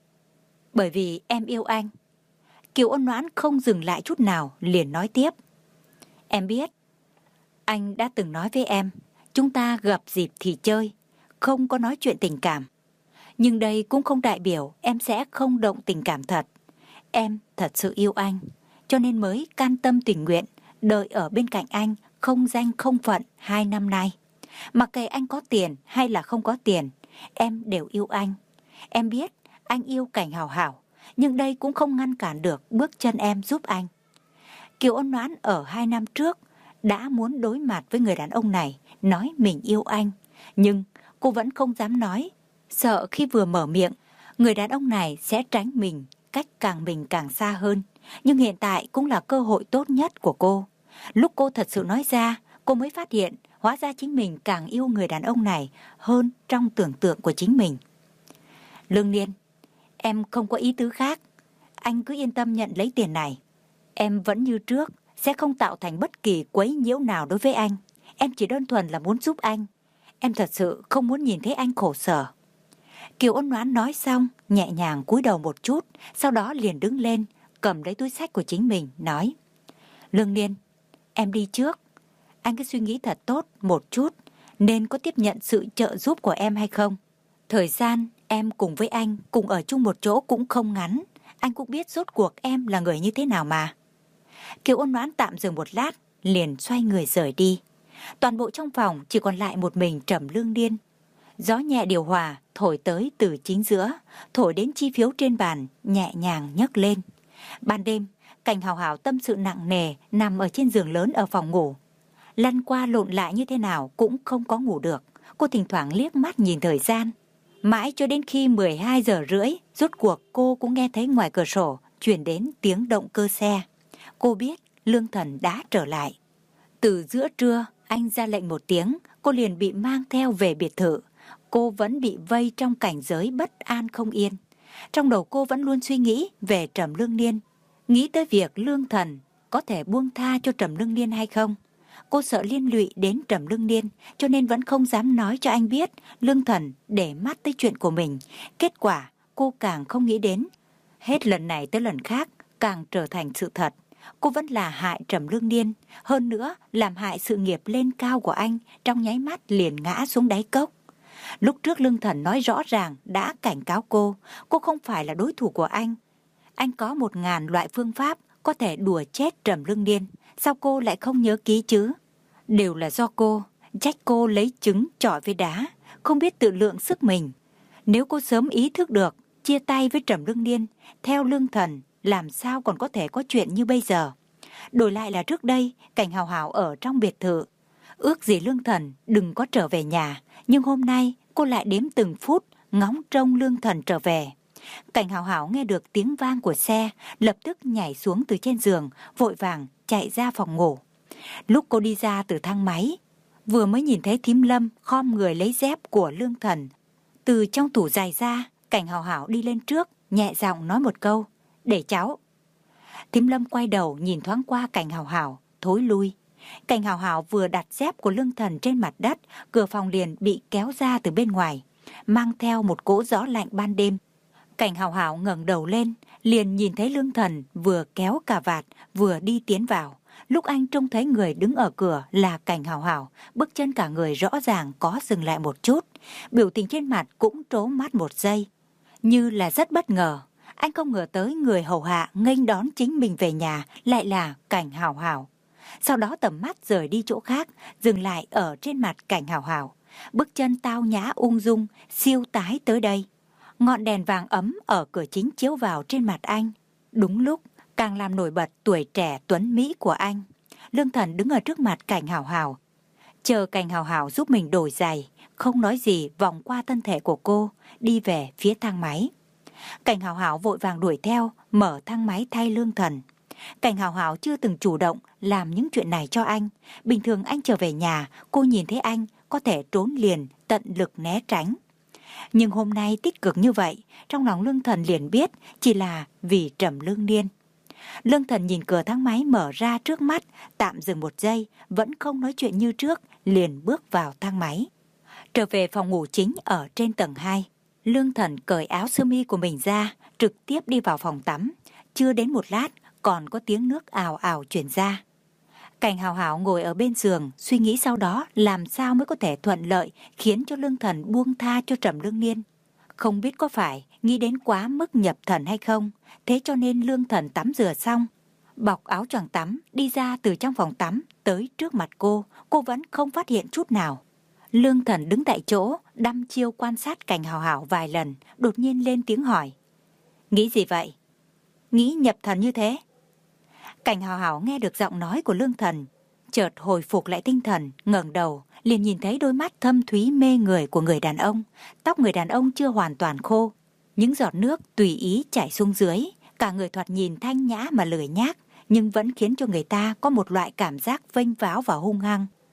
Bởi vì em yêu anh. Kiều Ôn Noãn không dừng lại chút nào, liền nói tiếp: Em biết, anh đã từng nói với em, chúng ta gặp dịp thì chơi, không có nói chuyện tình cảm. Nhưng đây cũng không đại biểu em sẽ không động tình cảm thật. Em thật sự yêu anh, cho nên mới can tâm tình nguyện, đợi ở bên cạnh anh, không danh không phận hai năm nay. Mặc kệ anh có tiền hay là không có tiền, em đều yêu anh. Em biết anh yêu Cảnh Hào Hào, nhưng đây cũng không ngăn cản được bước chân em giúp anh. Kiều Ôn Noãn ở hai năm trước đã muốn đối mặt với người đàn ông này, nói mình yêu anh. Nhưng cô vẫn không dám nói, sợ khi vừa mở miệng, người đàn ông này sẽ tránh mình, cách càng mình càng xa hơn. Nhưng hiện tại cũng là cơ hội tốt nhất của cô. Lúc cô thật sự nói ra, cô mới phát hiện Hóa ra chính mình càng yêu người đàn ông này hơn trong tưởng tượng của chính mình. Lương Niên, em không có ý tứ khác. Anh cứ yên tâm nhận lấy tiền này. Em vẫn như trước, sẽ không tạo thành bất kỳ quấy nhiễu nào đối với anh. Em chỉ đơn thuần là muốn giúp anh. Em thật sự không muốn nhìn thấy anh khổ sở. Kiều Ôn Noãn nói xong, nhẹ nhàng cúi đầu một chút, sau đó liền đứng lên, cầm lấy túi xách của chính mình, nói: Lương Niên, em đi trước. Anh cứ suy nghĩ thật tốt một chút, nên có tiếp nhận sự trợ giúp của em hay không. Thời gian em cùng với anh cùng ở chung một chỗ cũng không ngắn. Anh cũng biết rốt cuộc em là người như thế nào mà. Kiều Ôn Noãn tạm dừng một lát, liền xoay người rời đi. Toàn bộ trong phòng chỉ còn lại một mình Trầm Lương Niên. Gió nhẹ điều hòa thổi tới từ chính giữa, thổi đến chi phiếu trên bàn, nhẹ nhàng nhấc lên. Ban đêm, Cảnh Hào Hào tâm sự nặng nề nằm ở trên giường lớn ở phòng ngủ. Lăn qua lộn lại như thế nào cũng không có ngủ được. Cô thỉnh thoảng liếc mắt nhìn thời gian. Mãi cho đến khi mười hai giờ rưỡi, rốt cuộc cô cũng nghe thấy ngoài cửa sổ truyền đến tiếng động cơ xe. Cô biết Lương Thần đã trở lại. Từ giữa trưa, anh ra lệnh một tiếng, cô liền bị mang theo về biệt thự. Cô vẫn bị vây trong cảnh giới bất an không yên. Trong đầu cô vẫn luôn suy nghĩ về Trầm Lương Niên. Nghĩ tới việc Lương Thần có thể buông tha cho Trầm Lương Niên hay không. Cô sợ liên lụy đến Trầm Lương Niên, cho nên vẫn không dám nói cho anh biết Lương Thần để mắt tới chuyện của mình. Kết quả cô càng không nghĩ đến. Hết lần này tới lần khác càng trở thành sự thật. Cô vẫn là hại Trầm Lương Niên, hơn nữa làm hại sự nghiệp lên cao của anh, trong nháy mắt liền ngã xuống đáy cốc. Lúc trước Lương Thần nói rõ ràng đã cảnh cáo cô, cô không phải là đối thủ của anh. Anh có một ngàn loại phương pháp có thể đùa chết Trầm Lương Niên, sao cô lại không nhớ kỹ chứ? Đều là do cô, trách cô lấy trứng chọi với đá, không biết tự lượng sức mình. Nếu cô sớm ý thức được, chia tay với Trầm Lương Niên, theo Lương Thần, làm sao còn có thể có chuyện như bây giờ. Đổi lại là trước đây, Cảnh Hào Hào ở trong biệt thự. Ước gì Lương Thần đừng có trở về nhà, nhưng hôm nay cô lại đếm từng phút ngóng trông Lương Thần trở về. Cảnh Hào Hào nghe được tiếng vang của xe, lập tức nhảy xuống từ trên giường, vội vàng chạy ra phòng ngủ. Lúc cô đi ra từ thang máy, vừa mới nhìn thấy Thím Lâm khom người lấy dép của Lương Thần. Từ trong tủ giày ra, Cảnh Hào Hào đi lên trước, nhẹ giọng nói một câu: Để cháu. Thím Lâm quay đầu nhìn thoáng qua Cảnh Hào Hào, thối lui. Cảnh Hào Hào vừa đặt dép của Lương Thần trên mặt đất, cửa phòng liền bị kéo ra từ bên ngoài, mang theo một cỗ gió lạnh ban đêm. Cảnh Hào Hào ngẩng đầu lên, liền nhìn thấy Lương Thần vừa kéo cà vạt vừa đi tiến vào. Lúc anh trông thấy người đứng ở cửa là Cảnh Hào Hào, bước chân cả người rõ ràng có dừng lại một chút, biểu tình trên mặt cũng trố mắt một giây, như là rất bất ngờ. Anh không ngờ tới người hầu hạ nghênh đón chính mình về nhà lại là Cảnh Hào Hào. Sau đó tầm mắt rời đi chỗ khác, dừng lại ở trên mặt Cảnh Hào Hào. Bước chân tao nhã ung dung, siêu tái tới đây. Ngọn đèn vàng ấm ở cửa chính chiếu vào trên mặt anh. Đúng lúc, càng làm nổi bật tuổi trẻ tuấn mỹ của anh. Lương Thần đứng ở trước mặt Cảnh Hào Hào, chờ Cảnh Hào Hào giúp mình đổi giày, không nói gì vòng qua thân thể của cô, đi về phía thang máy. Cảnh Hào Hào vội vàng đuổi theo, mở thang máy thay Lương Thần. Cảnh Hào Hào chưa từng chủ động làm những chuyện này cho anh. Bình thường anh trở về nhà, cô nhìn thấy anh có thể trốn liền, tận lực né tránh. Nhưng hôm nay tích cực như vậy, trong lòng Lương Thần liền biết chỉ là vì Trầm Lương Niên. Lương Thần nhìn cửa thang máy mở ra trước mắt, tạm dừng một giây, vẫn không nói chuyện như trước, liền bước vào thang máy. Trở về phòng ngủ chính ở trên tầng hai, Lương Thần cởi áo sơ mi của mình ra, trực tiếp đi vào phòng tắm. Chưa đến một lát, còn có tiếng nước ào ào truyền ra. Cảnh Hào Hào ngồi ở bên giường, suy nghĩ sau đó làm sao mới có thể thuận lợi khiến cho Lương Thần buông tha cho Trầm Lương Niên. Không biết có phải nghĩ đến quá mức nhập thần hay không, thế cho nên Lương Thần tắm rửa xong, bọc áo choàng tắm đi ra từ trong phòng tắm tới trước mặt cô, cô vẫn không phát hiện chút nào. Lương Thần đứng tại chỗ, đăm chiêu quan sát Cảnh Hào Hào vài lần, đột nhiên lên tiếng hỏi: Nghĩ gì vậy? Nghĩ nhập thần như thế? Cảnh Hào Hào nghe được giọng nói của Lương Thần, chợt hồi phục lại tinh thần, ngẩng đầu, liền nhìn thấy đôi mắt thâm thúy mê người của người đàn ông. Tóc người đàn ông chưa hoàn toàn khô, những giọt nước tùy ý chảy xuống dưới, cả người thoạt nhìn thanh nhã mà lười nhác, nhưng vẫn khiến cho người ta có một loại cảm giác vênh váo và hung hăng.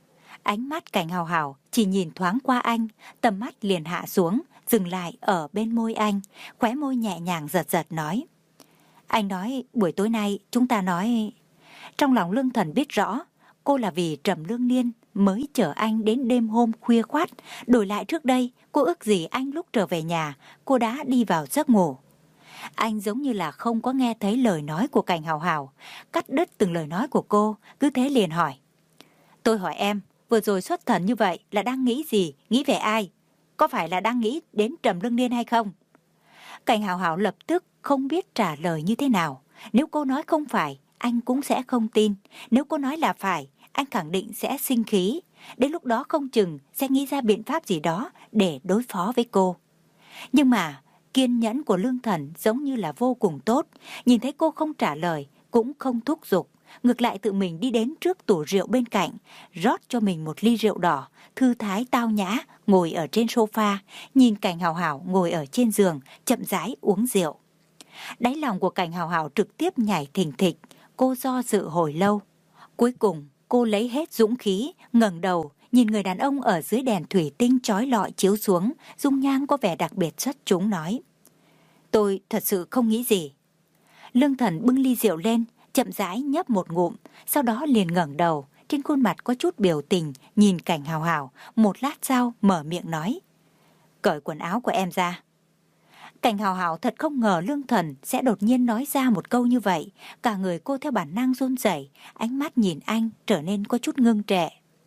Ánh mắt Cảnh Hào Hào chỉ nhìn thoáng qua anh, tầm mắt liền hạ xuống, dừng lại ở bên môi anh, khóe môi nhẹ nhàng giật giật nói. Anh nói buổi tối nay chúng ta nói... Trong lòng Lương Thần biết rõ, cô là vì Trầm Lương Niên mới chở anh đến đêm hôm khuya khoát. Đổi lại trước đây, cô ước gì anh lúc trở về nhà, cô đã đi vào giấc ngủ. Anh giống như là không có nghe thấy lời nói của Cảnh Hào Hào, cắt đứt từng lời nói của cô, cứ thế liền hỏi. Tôi hỏi em, vừa rồi xuất thần như vậy là đang nghĩ gì, nghĩ về ai? Có phải là đang nghĩ đến Trầm Lương Niên hay không? Cảnh Hào Hào lập tức không biết trả lời như thế nào. Nếu cô nói không phải, anh cũng sẽ không tin. Nếu cô nói là phải, anh khẳng định sẽ sinh khí. Đến lúc đó không chừng sẽ nghĩ ra biện pháp gì đó để đối phó với cô. Nhưng mà kiên nhẫn của Lương Thần giống như là vô cùng tốt. Nhìn thấy cô không trả lời, cũng không thúc giục. Ngược lại tự mình đi đến trước tủ rượu bên cạnh, rót cho mình một ly rượu đỏ, thư thái tao nhã, ngồi ở trên sofa, nhìn Cảnh Hào Hào ngồi ở trên giường, chậm rãi uống rượu. Đáy lòng của Cảnh Hào Hào trực tiếp nhảy thình thịch, cô do dự hồi lâu. Cuối cùng, cô lấy hết dũng khí, ngẩng đầu, nhìn người đàn ông ở dưới đèn thủy tinh chói lọi chiếu xuống, dung nhan có vẻ đặc biệt xuất chúng nói. Tôi thật sự không nghĩ gì. Lương Thần bưng ly rượu lên, chậm rãi nhấp một ngụm, sau đó liền ngẩng đầu, trên khuôn mặt có chút biểu tình, nhìn Cảnh Hào Hào, một lát sau mở miệng nói. Cởi quần áo của em ra. Cảnh Hào Hào thật không ngờ Lương Thần sẽ đột nhiên nói ra một câu như vậy, cả người cô theo bản năng run rẩy, ánh mắt nhìn anh trở nên có chút ngưng trệ.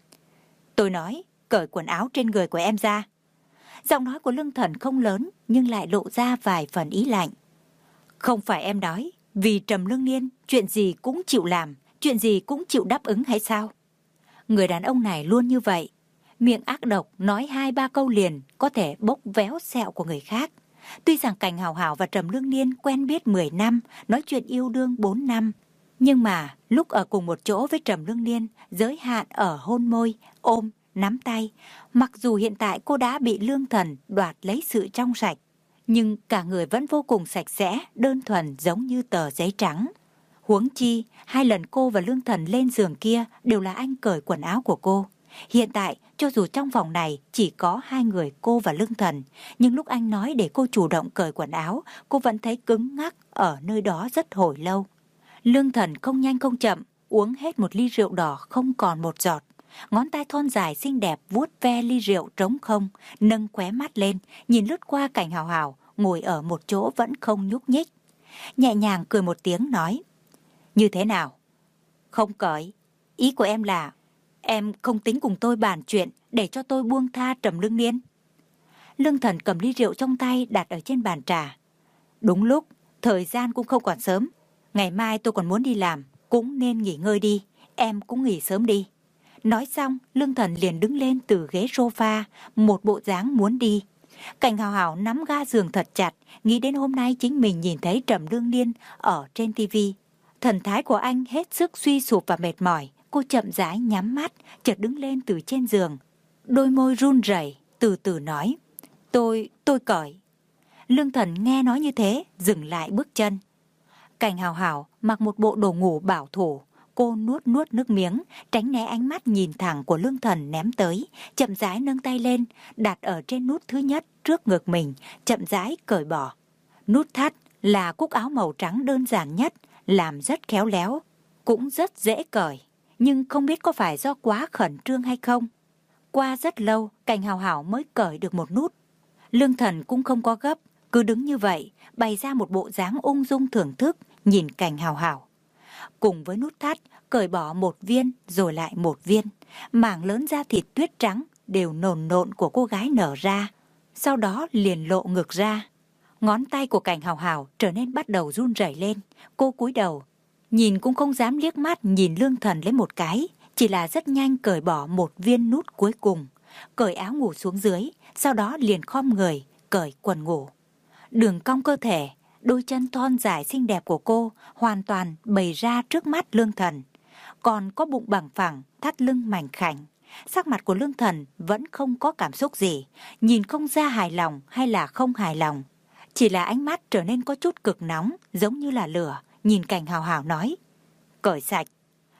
Tôi nói, cởi quần áo trên người của em ra. Giọng nói của Lương Thần không lớn, nhưng lại lộ ra vài phần ý lạnh. Không phải em nói, vì Trầm Lương Niên, chuyện gì cũng chịu làm, chuyện gì cũng chịu đáp ứng hay sao? Người đàn ông này luôn như vậy, miệng ác độc nói hai ba câu liền có thể bốc véo sẹo của người khác. Tuy rằng Cảnh Hào Hào và Trầm Lương Niên quen biết mười năm, nói chuyện yêu đương bốn năm, nhưng mà lúc ở cùng một chỗ với Trầm Lương Niên, giới hạn ở hôn môi, ôm, nắm tay. Mặc dù hiện tại cô đã bị Lương Thần đoạt lấy sự trong sạch, nhưng cả người vẫn vô cùng sạch sẽ, đơn thuần giống như tờ giấy trắng. Huống chi, hai lần cô và Lương Thần lên giường kia đều là anh cởi quần áo của cô. Hiện tại, cho dù trong phòng này chỉ có hai người cô và Lương Thần, nhưng lúc anh nói để cô chủ động cởi quần áo, cô vẫn thấy cứng ngắc ở nơi đó rất hồi lâu. Lương Thần không nhanh không chậm, uống hết một ly rượu đỏ không còn một giọt. Ngón tay thon dài xinh đẹp vuốt ve ly rượu trống không, nâng khóe mắt lên, nhìn lướt qua Cảnh Hào Hào, ngồi ở một chỗ vẫn không nhúc nhích. Nhẹ nhàng cười một tiếng nói, như thế nào? Không cởi, ý của em là em không tính cùng tôi bàn chuyện để cho tôi buông tha Trầm Lương Niên. Lương Thần cầm ly rượu trong tay đặt ở trên bàn trà. Đúng lúc, thời gian cũng không còn sớm. Ngày mai tôi còn muốn đi làm, cũng nên nghỉ ngơi đi, em cũng nghỉ sớm đi. Nói xong, Lương Thần liền đứng lên từ ghế sofa, một bộ dáng muốn đi. Cảnh Hào Hào nắm ga giường thật chặt, nghĩ đến hôm nay chính mình nhìn thấy Trầm Lương Niên ở trên tivi. Thần thái của anh hết sức suy sụp và mệt mỏi. Cô chậm rãi nhắm mắt, chợt đứng lên từ trên giường. Đôi môi run rẩy, từ từ nói, Tôi, tôi cởi. Lương Thần nghe nói như thế, dừng lại bước chân. Cảnh Hào Hào mặc một bộ đồ ngủ bảo thủ. Cô nuốt nuốt nước miếng, tránh né ánh mắt nhìn thẳng của Lương Thần ném tới, chậm rãi nâng tay lên, đặt ở trên nút thứ nhất trước ngực mình, chậm rãi cởi bỏ. Nút thắt là cúc áo màu trắng đơn giản nhất, làm rất khéo léo, cũng rất dễ cởi. Nhưng không biết có phải do quá khẩn trương hay không. Qua rất lâu, Cảnh Hào Hào mới cởi được một nút. Lương Thần cũng không có gấp, cứ đứng như vậy, bày ra một bộ dáng ung dung thưởng thức, nhìn Cảnh Hào Hào. Cùng với nút thắt, cởi bỏ một viên rồi lại một viên, mảng lớn da thịt tuyết trắng đều nồn nộn của cô gái nở ra, sau đó liền lộ ngực ra. Ngón tay của Cảnh Hào Hào trở nên bắt đầu run rẩy lên, cô cúi đầu, nhìn cũng không dám liếc mắt nhìn Lương Thần lấy một cái, chỉ là rất nhanh cởi bỏ một viên nút cuối cùng, cởi áo ngủ xuống dưới, sau đó liền khom người, cởi quần ngủ. Đường cong cơ thể, đôi chân thon dài xinh đẹp của cô hoàn toàn bày ra trước mắt Lương Thần. Còn có bụng bằng phẳng, thắt lưng mảnh khảnh. Sắc mặt của Lương Thần vẫn không có cảm xúc gì, nhìn không ra hài lòng hay là không hài lòng. Chỉ là ánh mắt trở nên có chút cực nóng, giống như là lửa, nhìn Cảnh Hào Hào nói, cởi sạch.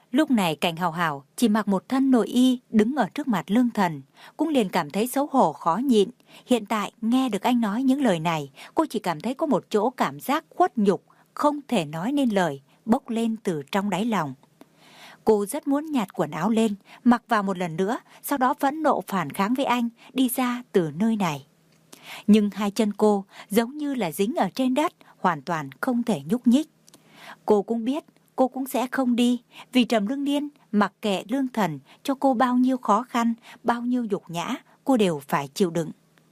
Lúc này Cảnh Hào Hào chỉ mặc một thân nội y đứng ở trước mặt Lương Thần, cũng liền cảm thấy xấu hổ khó nhịn. Hiện tại nghe được anh nói những lời này, cô chỉ cảm thấy có một chỗ cảm giác khuất nhục, không thể nói nên lời, bốc lên từ trong đáy lòng. Cô rất muốn nhặt quần áo lên, mặc vào một lần nữa, sau đó phẫn nộ phản kháng với anh, đi ra từ nơi này. Nhưng hai chân cô giống như là dính ở trên đất, hoàn toàn không thể nhúc nhích. Cô cũng biết cô cũng sẽ không đi, vì Trầm Lương Niên mặc kệ Lương Thần cho cô bao nhiêu khó khăn, bao nhiêu nhục nhã, cô đều phải chịu đựng.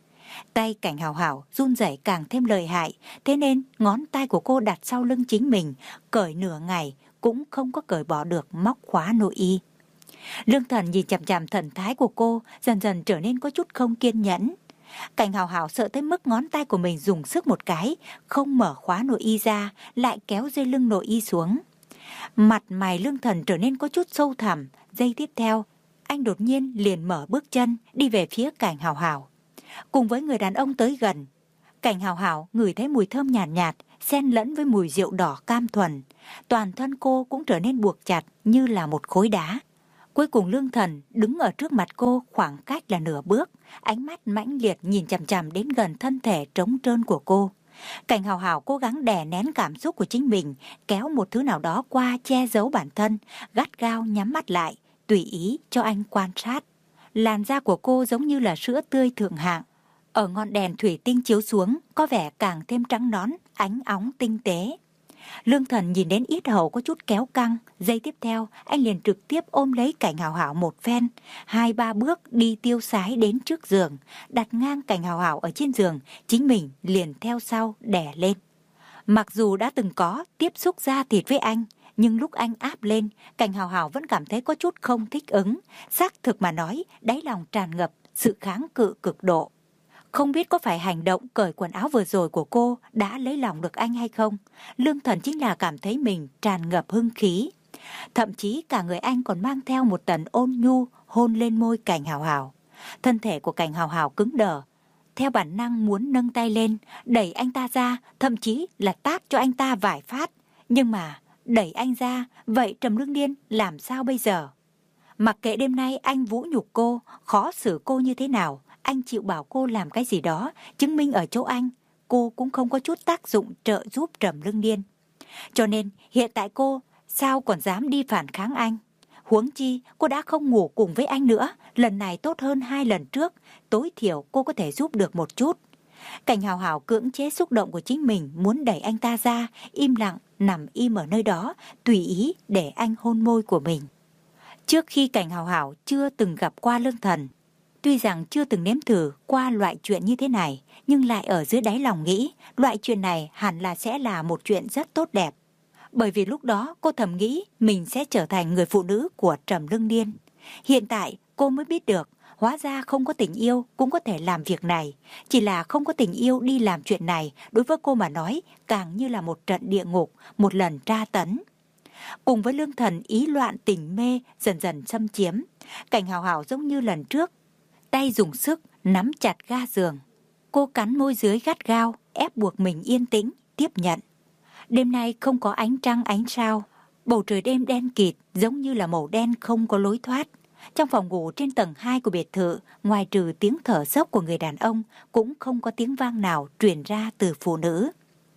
Tay Cảnh Hào Hào run rẩy càng thêm lợi hại, thế nên ngón tay của cô đặt sau lưng chính mình, cởi nửa ngày cũng không có cởi bỏ được móc khóa nội y. Lương Thần nhìn chằm chằm thần thái của cô, dần dần trở nên có chút không kiên nhẫn. Cảnh Hào Hào sợ tới mức ngón tay của mình dùng sức một cái, không mở khóa nội y ra, lại kéo dây lưng nội y xuống. Mặt mày Lương Thần trở nên có chút sâu thẳm. Giây tiếp theo, anh đột nhiên liền mở bước chân đi về phía Cảnh Hào Hào. Cùng với người đàn ông tới gần, Cảnh Hào Hào ngửi thấy mùi thơm nhàn nhạt, nhạt, xen lẫn với mùi rượu đỏ cam thuần. Toàn thân cô cũng trở nên buộc chặt như là một khối đá. Cuối cùng Lương Thần đứng ở trước mặt cô khoảng cách là nửa bước, ánh mắt mãnh liệt nhìn chằm chằm đến gần thân thể trống trơn của cô. Cảnh Hào Hào cố gắng đè nén cảm xúc của chính mình, kéo một thứ nào đó qua che giấu bản thân, gắt gao nhắm mắt lại, tùy ý cho anh quan sát. Làn da của cô giống như là sữa tươi thượng hạng, ở ngọn đèn thủy tinh chiếu xuống có vẻ càng thêm trắng nõn, ánh óng tinh tế. Lương Thần nhìn đến yết hầu có chút kéo căng, giây tiếp theo anh liền trực tiếp ôm lấy Cảnh Hào Hào một phen, hai ba bước đi tiêu sái đến trước giường, đặt ngang Cảnh Hào Hào ở trên giường, chính mình liền theo sau đè lên. Mặc dù đã từng có tiếp xúc da thịt với anh, nhưng lúc anh áp lên, Cảnh Hào Hào vẫn cảm thấy có chút không thích ứng, xác thực mà nói, đáy lòng tràn ngập sự kháng cự cực độ. Không biết có phải hành động cởi quần áo vừa rồi của cô đã lấy lòng được anh hay không, Lương Thần chính là cảm thấy mình tràn ngập hưng khí. Thậm chí cả người anh còn mang theo một tầng ôn nhu hôn lên môi Cảnh Hào Hào. Thân thể của Cảnh Hào Hào cứng đờ, theo bản năng muốn nâng tay lên, đẩy anh ta ra, thậm chí là tát cho anh ta vài phát. Nhưng mà đẩy anh ra, vậy Trầm Lương Niên làm sao bây giờ? Mặc kệ đêm nay anh vũ nhục cô, khó xử cô như thế nào, anh chịu bảo cô làm cái gì đó, chứng minh ở chỗ anh, cô cũng không có chút tác dụng trợ giúp Trầm Lương Niên. Cho nên hiện tại cô sao còn dám đi phản kháng anh? Huống chi cô đã không ngủ cùng với anh nữa, lần này tốt hơn hai lần trước, tối thiểu cô có thể giúp được một chút. Cảnh Hào Hào cưỡng chế xúc động của chính mình, muốn đẩy anh ta ra, im lặng nằm im ở nơi đó, tùy ý để anh hôn môi của mình. Trước khi Cảnh Hào Hào chưa từng gặp qua Lương Thần, tuy rằng chưa từng nếm thử qua loại chuyện như thế này, nhưng lại ở dưới đáy lòng nghĩ loại chuyện này hẳn là sẽ là một chuyện rất tốt đẹp. Bởi vì lúc đó cô thầm nghĩ mình sẽ trở thành người phụ nữ của Trầm Lương Niên. Hiện tại cô mới biết được, hóa ra không có tình yêu cũng có thể làm việc này. Chỉ là không có tình yêu đi làm chuyện này, đối với cô mà nói càng như là một trận địa ngục, một lần tra tấn. Cùng với Lương Thần ý loạn tình mê dần dần xâm chiếm, Cảnh Hào Hào giống như lần trước, tay dùng sức nắm chặt ga giường. Cô cắn môi dưới gắt gao, ép buộc mình yên tĩnh, tiếp nhận. Đêm nay không có ánh trăng ánh sao, bầu trời đêm đen kịt giống như là màu đen không có lối thoát. Trong phòng ngủ trên tầng hai của biệt thự, ngoài trừ tiếng thở dốc của người đàn ông, cũng không có tiếng vang nào truyền ra từ phụ nữ.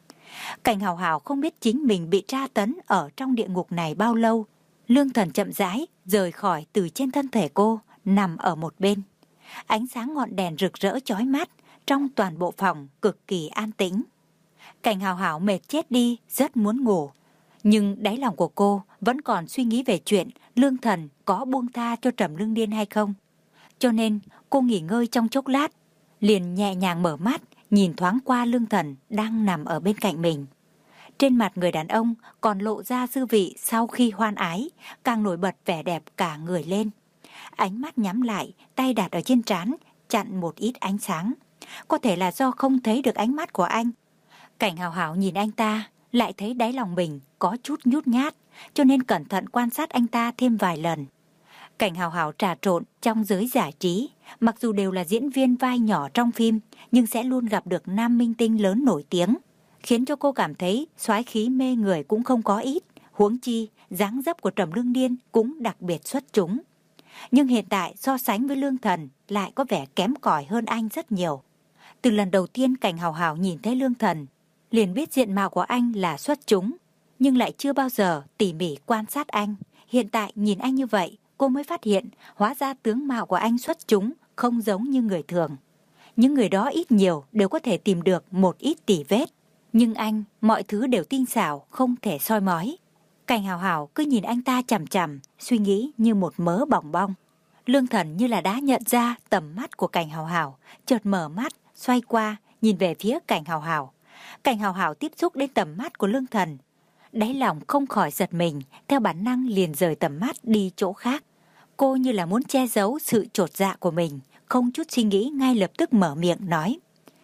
Cảnh Hào Hào không biết chính mình bị tra tấn ở trong địa ngục này bao lâu. Lương Thần chậm rãi rời khỏi từ trên thân thể cô, nằm ở một bên. Ánh sáng ngọn đèn rực rỡ chói mắt, trong toàn bộ phòng cực kỳ an tĩnh. Cảnh Hào Hào mệt chết đi, rất muốn ngủ. Nhưng đáy lòng của cô vẫn còn suy nghĩ về chuyện Lương Thần có buông tha cho Trầm Lương Niên hay không. Cho nên cô nghỉ ngơi trong chốc lát, liền nhẹ nhàng mở mắt, nhìn thoáng qua Lương Thần đang nằm ở bên cạnh mình. Trên mặt người đàn ông còn lộ ra dư vị sau khi hoan ái, càng nổi bật vẻ đẹp cả người lên. Ánh mắt nhắm lại, tay đặt ở trên trán, chặn một ít ánh sáng. Có thể là do không thấy được ánh mắt của anh. Cảnh Hào Hào nhìn anh ta, lại thấy đáy lòng mình có chút nhút nhát, cho nên cẩn thận quan sát anh ta thêm vài lần. Cảnh Hào Hào trà trộn trong giới giải trí, mặc dù đều là diễn viên vai nhỏ trong phim, nhưng sẽ luôn gặp được nam minh tinh lớn nổi tiếng, khiến cho cô cảm thấy soái khí mê người cũng không có ít. Huống chi, dáng dấp của Trầm Lương Niên cũng đặc biệt xuất chúng. Nhưng hiện tại so sánh với Lương Thần lại có vẻ kém cỏi hơn anh rất nhiều. Từ lần đầu tiên Cảnh Hào Hào nhìn thấy Lương Thần, liền biết diện mạo của anh là xuất chúng, nhưng lại chưa bao giờ tỉ mỉ quan sát anh. Hiện tại nhìn anh như vậy, cô mới phát hiện hóa ra tướng mạo của anh xuất chúng, không giống như người thường. Những người đó ít nhiều đều có thể tìm được một ít tỉ vết, nhưng anh, mọi thứ đều tinh xảo, không thể soi mói. Cảnh Hào Hào cứ nhìn anh ta chằm chằm, suy nghĩ như một mớ bòng bong. Lương Thần như là đã nhận ra tầm mắt của Cảnh Hào Hào, chợt mở mắt, xoay qua, nhìn về phía Cảnh Hào Hào. Cảnh Hào Hào tiếp xúc đến tầm mắt của Lương Thần, đáy lòng không khỏi giật mình, theo bản năng liền rời tầm mắt đi chỗ khác. Cô như là muốn che giấu sự chột dạ của mình, không chút suy nghĩ ngay lập tức mở miệng nói: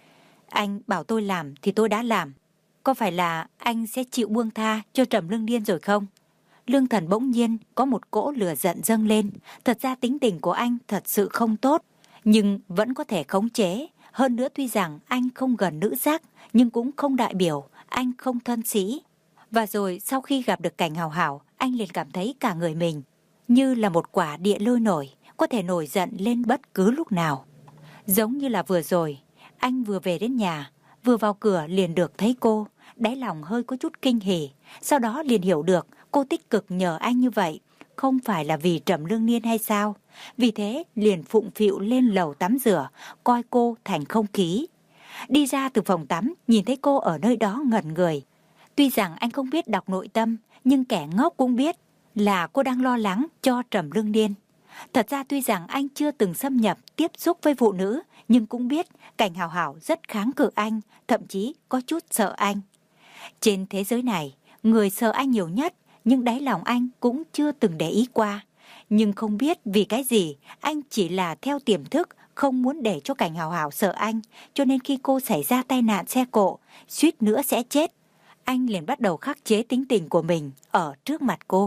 Anh bảo tôi làm thì tôi đã làm. Có phải là anh sẽ chịu buông tha cho Trầm Lương Niên rồi không? Lương Thần bỗng nhiên có một cỗ lửa giận dâng lên. Thật ra tính tình của anh thật sự không tốt, nhưng vẫn có thể khống chế. Hơn nữa tuy rằng anh không gần nữ sắc, nhưng cũng không đại biểu anh không thân sĩ. Và rồi sau khi gặp được Cảnh Hào Hào, anh liền cảm thấy cả người mình như là một quả địa lôi nổi, có thể nổi giận lên bất cứ lúc nào. Giống như là vừa rồi, anh vừa về đến nhà, vừa vào cửa liền được thấy cô, đáy lòng hơi có chút kinh hỉ, sau đó liền hiểu được cô tích cực nhờ anh như vậy, không phải là vì Trầm Lương Niên hay sao? Vì thế liền phụng phịu lên lầu tắm rửa, coi cô thành không khí. Đi ra từ phòng tắm, nhìn thấy cô ở nơi đó ngẩn người. Tuy rằng anh không biết đọc nội tâm, nhưng kẻ ngốc cũng biết là cô đang lo lắng cho Trầm Lương Niên. Thật ra tuy rằng anh chưa từng xâm nhập tiếp xúc với phụ nữ, nhưng cũng biết Cảnh Hào Hào rất kháng cự anh, thậm chí có chút sợ anh. Trên thế giới này, người sợ anh nhiều nhất, nhưng đáy lòng anh cũng chưa từng để ý qua. Nhưng không biết vì cái gì, anh chỉ là theo tiềm thức, không muốn để cho Cảnh Hào Hào sợ anh, cho nên khi cô xảy ra tai nạn xe cộ, suýt nữa sẽ chết, anh liền bắt đầu khắc chế tính tình của mình ở trước mặt cô.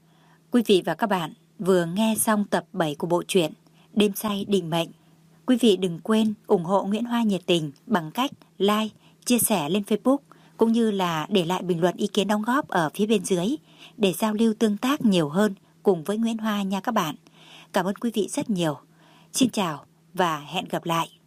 Quý vị và các bạn vừa nghe xong tập bảy của bộ truyện Đêm Say Định Mệnh. Quý vị đừng quên ủng hộ Nguyễn Hoa nhiệt tình bằng cách like, chia sẻ lên Facebook, cũng như là để lại bình luận ý kiến đóng góp ở phía bên dưới để giao lưu tương tác nhiều hơn cùng với Nguyễn Hoa nha các bạn. Cảm ơn quý vị rất nhiều. Xin chào và hẹn gặp lại.